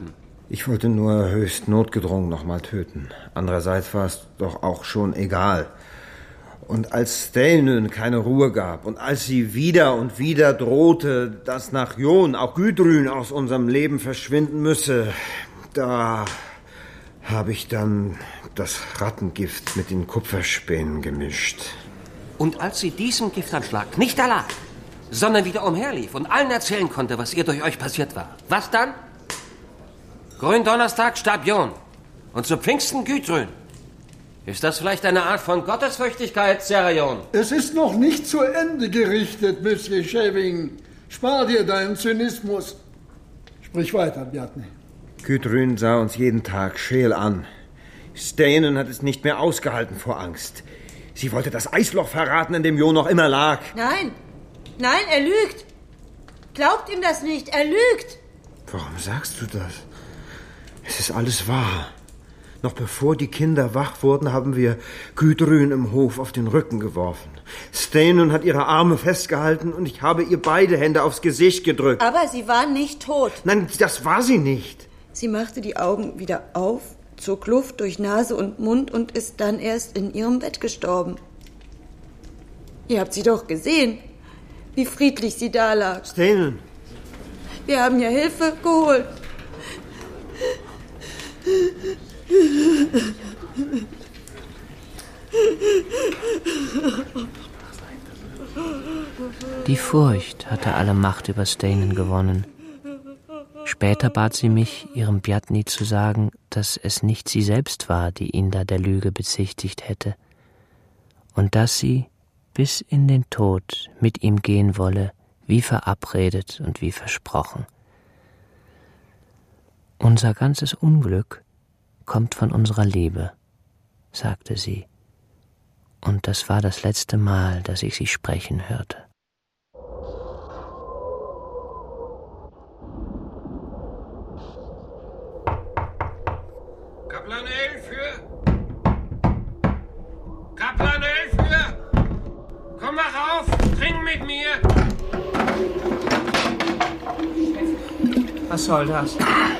Ich wollte nur höchst notgedrungen noch mal töten. Andererseits war es doch auch schon egal. Und als Steinön keine Ruhe gab und als sie wieder und wieder drohte, dass nach Jon auch Gudrun aus unserem Leben verschwinden müsse, da habe ich dann das Rattengift mit den Kupferspänen gemischt. Und als sie diesem Giftanschlag nicht erlag, sondern wieder umherlief und allen erzählen konnte, was ihr durch euch passiert war, was dann? Gründonnerstag starb Jon und zu Pfingsten Gudrun. Ist das vielleicht eine Art von Gottesfürchtigkeit, Serajon? Es ist noch nicht zu Ende gerichtet, Monsieur Scheving. Spar dir deinen Zynismus. Sprich weiter, Bjartny. Gudrun sah uns jeden Tag scheel an. Steinön hat es nicht mehr ausgehalten vor Angst. Sie wollte das Eisloch verraten, in dem Jon noch immer lag. Nein, nein, er lügt. Glaubt ihm das nicht, er lügt. Warum sagst du das? Es ist alles wahr. Noch bevor die Kinder wach wurden, haben wir Gudrun im Hof auf den Rücken geworfen. Steinön hat ihre Arme festgehalten und ich habe ihr beide Hände aufs Gesicht gedrückt. Aber sie war nicht tot. Nein, das war sie nicht. Sie machte die Augen wieder auf, zog Luft durch Nase und Mund und ist dann erst in ihrem Bett gestorben. Ihr habt sie doch gesehen, wie friedlich sie da lag. Steinön. Wir haben ja Hilfe geholt. Die Furcht hatte alle Macht über Steinön gewonnen. Später bat sie mich, ihrem Bjartny zu sagen, dass es nicht sie selbst war, die ihn da der Lüge bezichtigt hätte, und dass sie bis in den Tod mit ihm gehen wolle, wie verabredet und wie versprochen. Unser ganzes Unglück kommt von unserer Liebe, sagte sie, und das war das letzte Mal, dass ich sie sprechen hörte. Kaplan elf für... Kaplan elf für... Komm mach auf, trink mit mir! Was soll das?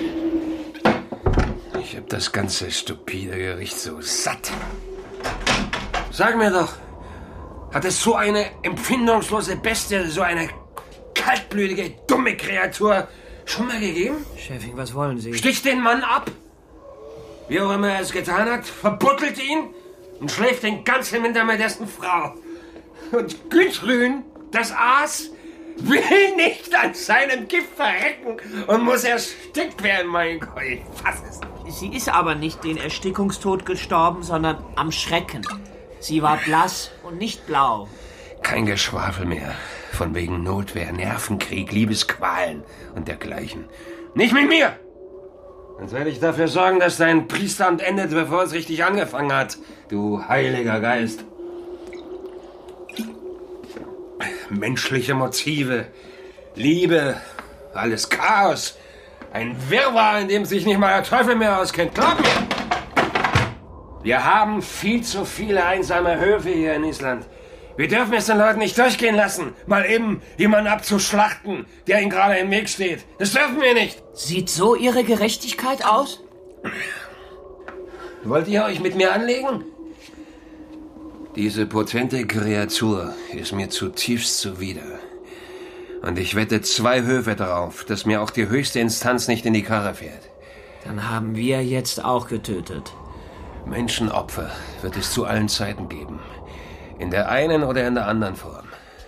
Ich hab das ganze stupide Gericht so satt. Sag mir doch, hat es so eine empfindungslose Bestie, so eine kaltblütige, dumme Kreatur schon mal gegeben? Scheving, was wollen Sie? Sticht den Mann ab! Wie auch immer er es getan hat, verbuttelt ihn und schläft den ganzen Winter mit dessen Frau. Und Gudrun, das Aas, will nicht an seinem Gift verrecken und muss erstickt werden, mein Gott. Ich fass es nicht. Sie ist aber nicht den Erstickungstod gestorben, sondern am Schrecken. Sie war blass und nicht blau. Kein Geschwafel mehr. Von wegen Notwehr, Nervenkrieg, Liebesqualen und dergleichen. Nicht mit mir! Sonst werde ich dafür sorgen, dass dein Priesteramt endet, bevor es richtig angefangen hat. Du heiliger Geist. Menschliche Motive, Liebe, alles Chaos. Ein Wirrwarr, in dem sich nicht mal der Teufel mehr auskennt. Glaub mir! Wir haben viel zu viele einsame Höfe hier in Island. Wir dürfen es den Leuten nicht durchgehen lassen, mal eben jemanden abzuschlachten, der ihnen gerade im Weg steht. Das dürfen wir nicht. Sieht so Ihre Gerechtigkeit aus? Wollt ihr euch mit mir anlegen? Diese potente Kreatur ist mir zutiefst zuwider. Und ich wette zwei Höfe darauf, dass mir auch die höchste Instanz nicht in die Karre fährt. Dann haben wir jetzt auch getötet. Menschenopfer wird es zu allen Zeiten geben. In der einen oder in der anderen Form.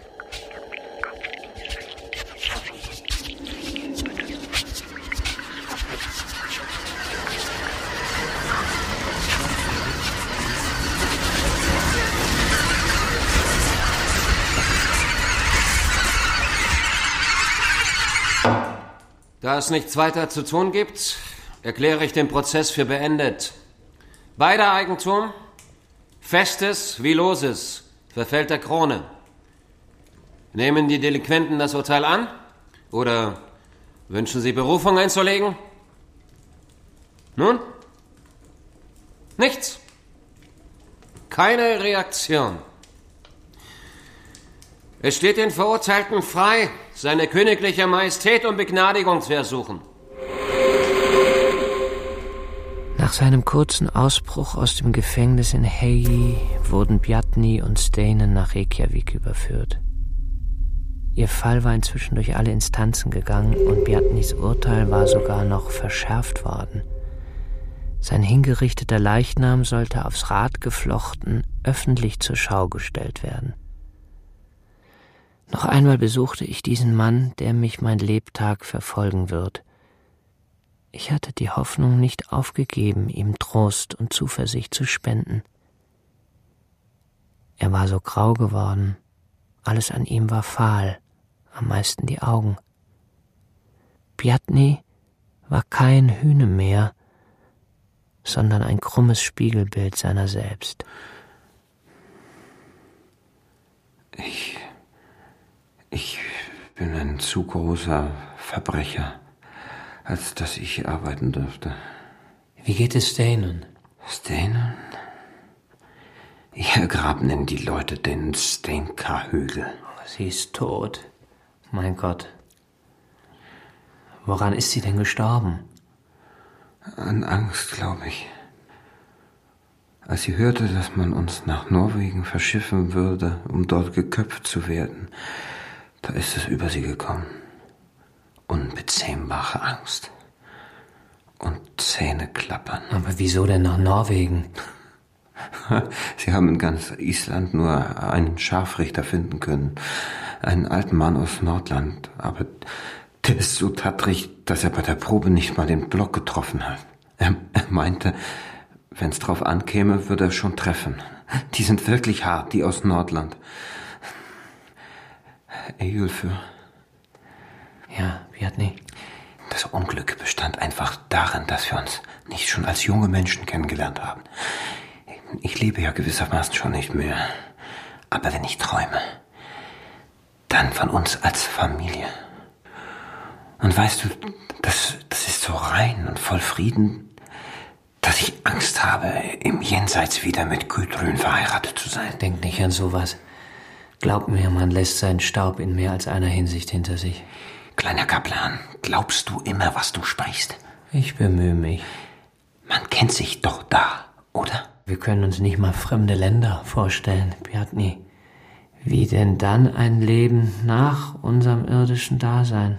Da es nichts weiter zu tun gibt, erkläre ich den Prozess für beendet. Beider Eigentum, Festes wie Loses, verfällt der Krone. Nehmen die Delinquenten das Urteil an? Oder wünschen Sie Berufung einzulegen? Nun? Nichts. Keine Reaktion. Es steht den Verurteilten frei, seine königliche Majestät um Begnadigung zu ersuchen. Nach seinem kurzen Ausbruch aus dem Gefängnis in Hei wurden Bjarni und Steinen nach Reykjavik überführt. Ihr Fall war inzwischen durch alle Instanzen gegangen und Bjarnis Urteil war sogar noch verschärft worden. Sein hingerichteter Leichnam sollte aufs Rad geflochten, öffentlich zur Schau gestellt werden. Noch einmal besuchte ich diesen Mann, der mich mein Lebtag verfolgen wird. Ich hatte die Hoffnung nicht aufgegeben, ihm Trost und Zuversicht zu spenden. Er war so grau geworden, alles an ihm war fahl, am meisten die Augen. Bjarni war kein Hühne mehr, sondern ein krummes Spiegelbild seiner selbst. Ich, ich bin ein zu großer Verbrecher, als dass ich hier arbeiten dürfte. Wie geht es Steinen? Steinen? Hier graben die Leute den Steenka-Hügel. Sie ist tot. Mein Gott. Woran ist sie denn gestorben? An Angst, glaube ich. Als sie hörte, dass man uns nach Norwegen verschiffen würde, um dort geköpft zu werden, da ist es über sie gekommen. Unbezähmbare Angst. Und Zähneklappern. Aber wieso denn nach Norwegen? Sie haben in ganz Island nur einen Scharfrichter finden können. Einen alten Mann aus Nordland. Aber der ist so tattrig, dass er bei der Probe nicht mal den Block getroffen hat. Er, er meinte, wenn es drauf ankäme, würde er schon treffen. Die sind wirklich hart, die aus Nordland. Eyjolfur. Ja, Bjarni. Das Unglück bestand einfach darin, dass wir uns nicht schon als junge Menschen kennengelernt haben. Ich lebe ja gewissermaßen schon nicht mehr. Aber wenn ich träume, dann von uns als Familie. Und weißt du, das, das ist so rein und voll Frieden, dass ich Angst habe, im Jenseits wieder mit Gudrun verheiratet zu sein. Denk nicht an sowas. Glaub mir, man lässt seinen Staub in mehr als einer Hinsicht hinter sich. Kleiner Kaplan, glaubst du immer, was du sprichst? Ich bemühe mich. Man kennt sich doch da, oder? Wir können uns nicht mal fremde Länder vorstellen, Bjarni. Wie denn dann ein Leben nach unserem irdischen Dasein?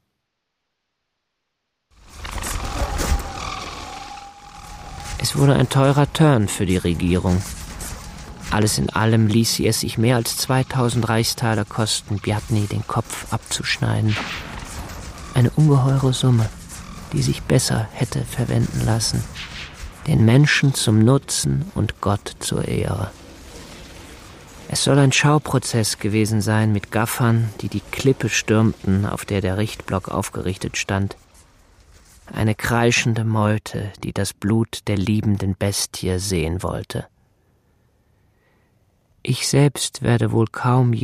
Es wurde ein teurer Turn für die Regierung. Alles in allem ließ sie es sich mehr als zweitausend Reichstaler kosten, Bjarni den Kopf abzuschneiden. Eine ungeheure Summe, die sich besser hätte verwenden lassen. Den Menschen zum Nutzen und Gott zur Ehre. Es soll ein Schauprozess gewesen sein mit Gaffern, die die Klippe stürmten, auf der der Richtblock aufgerichtet stand. Eine kreischende Meute, die das Blut der liebenden Bestie sehen wollte. Ich selbst werde wohl kaum je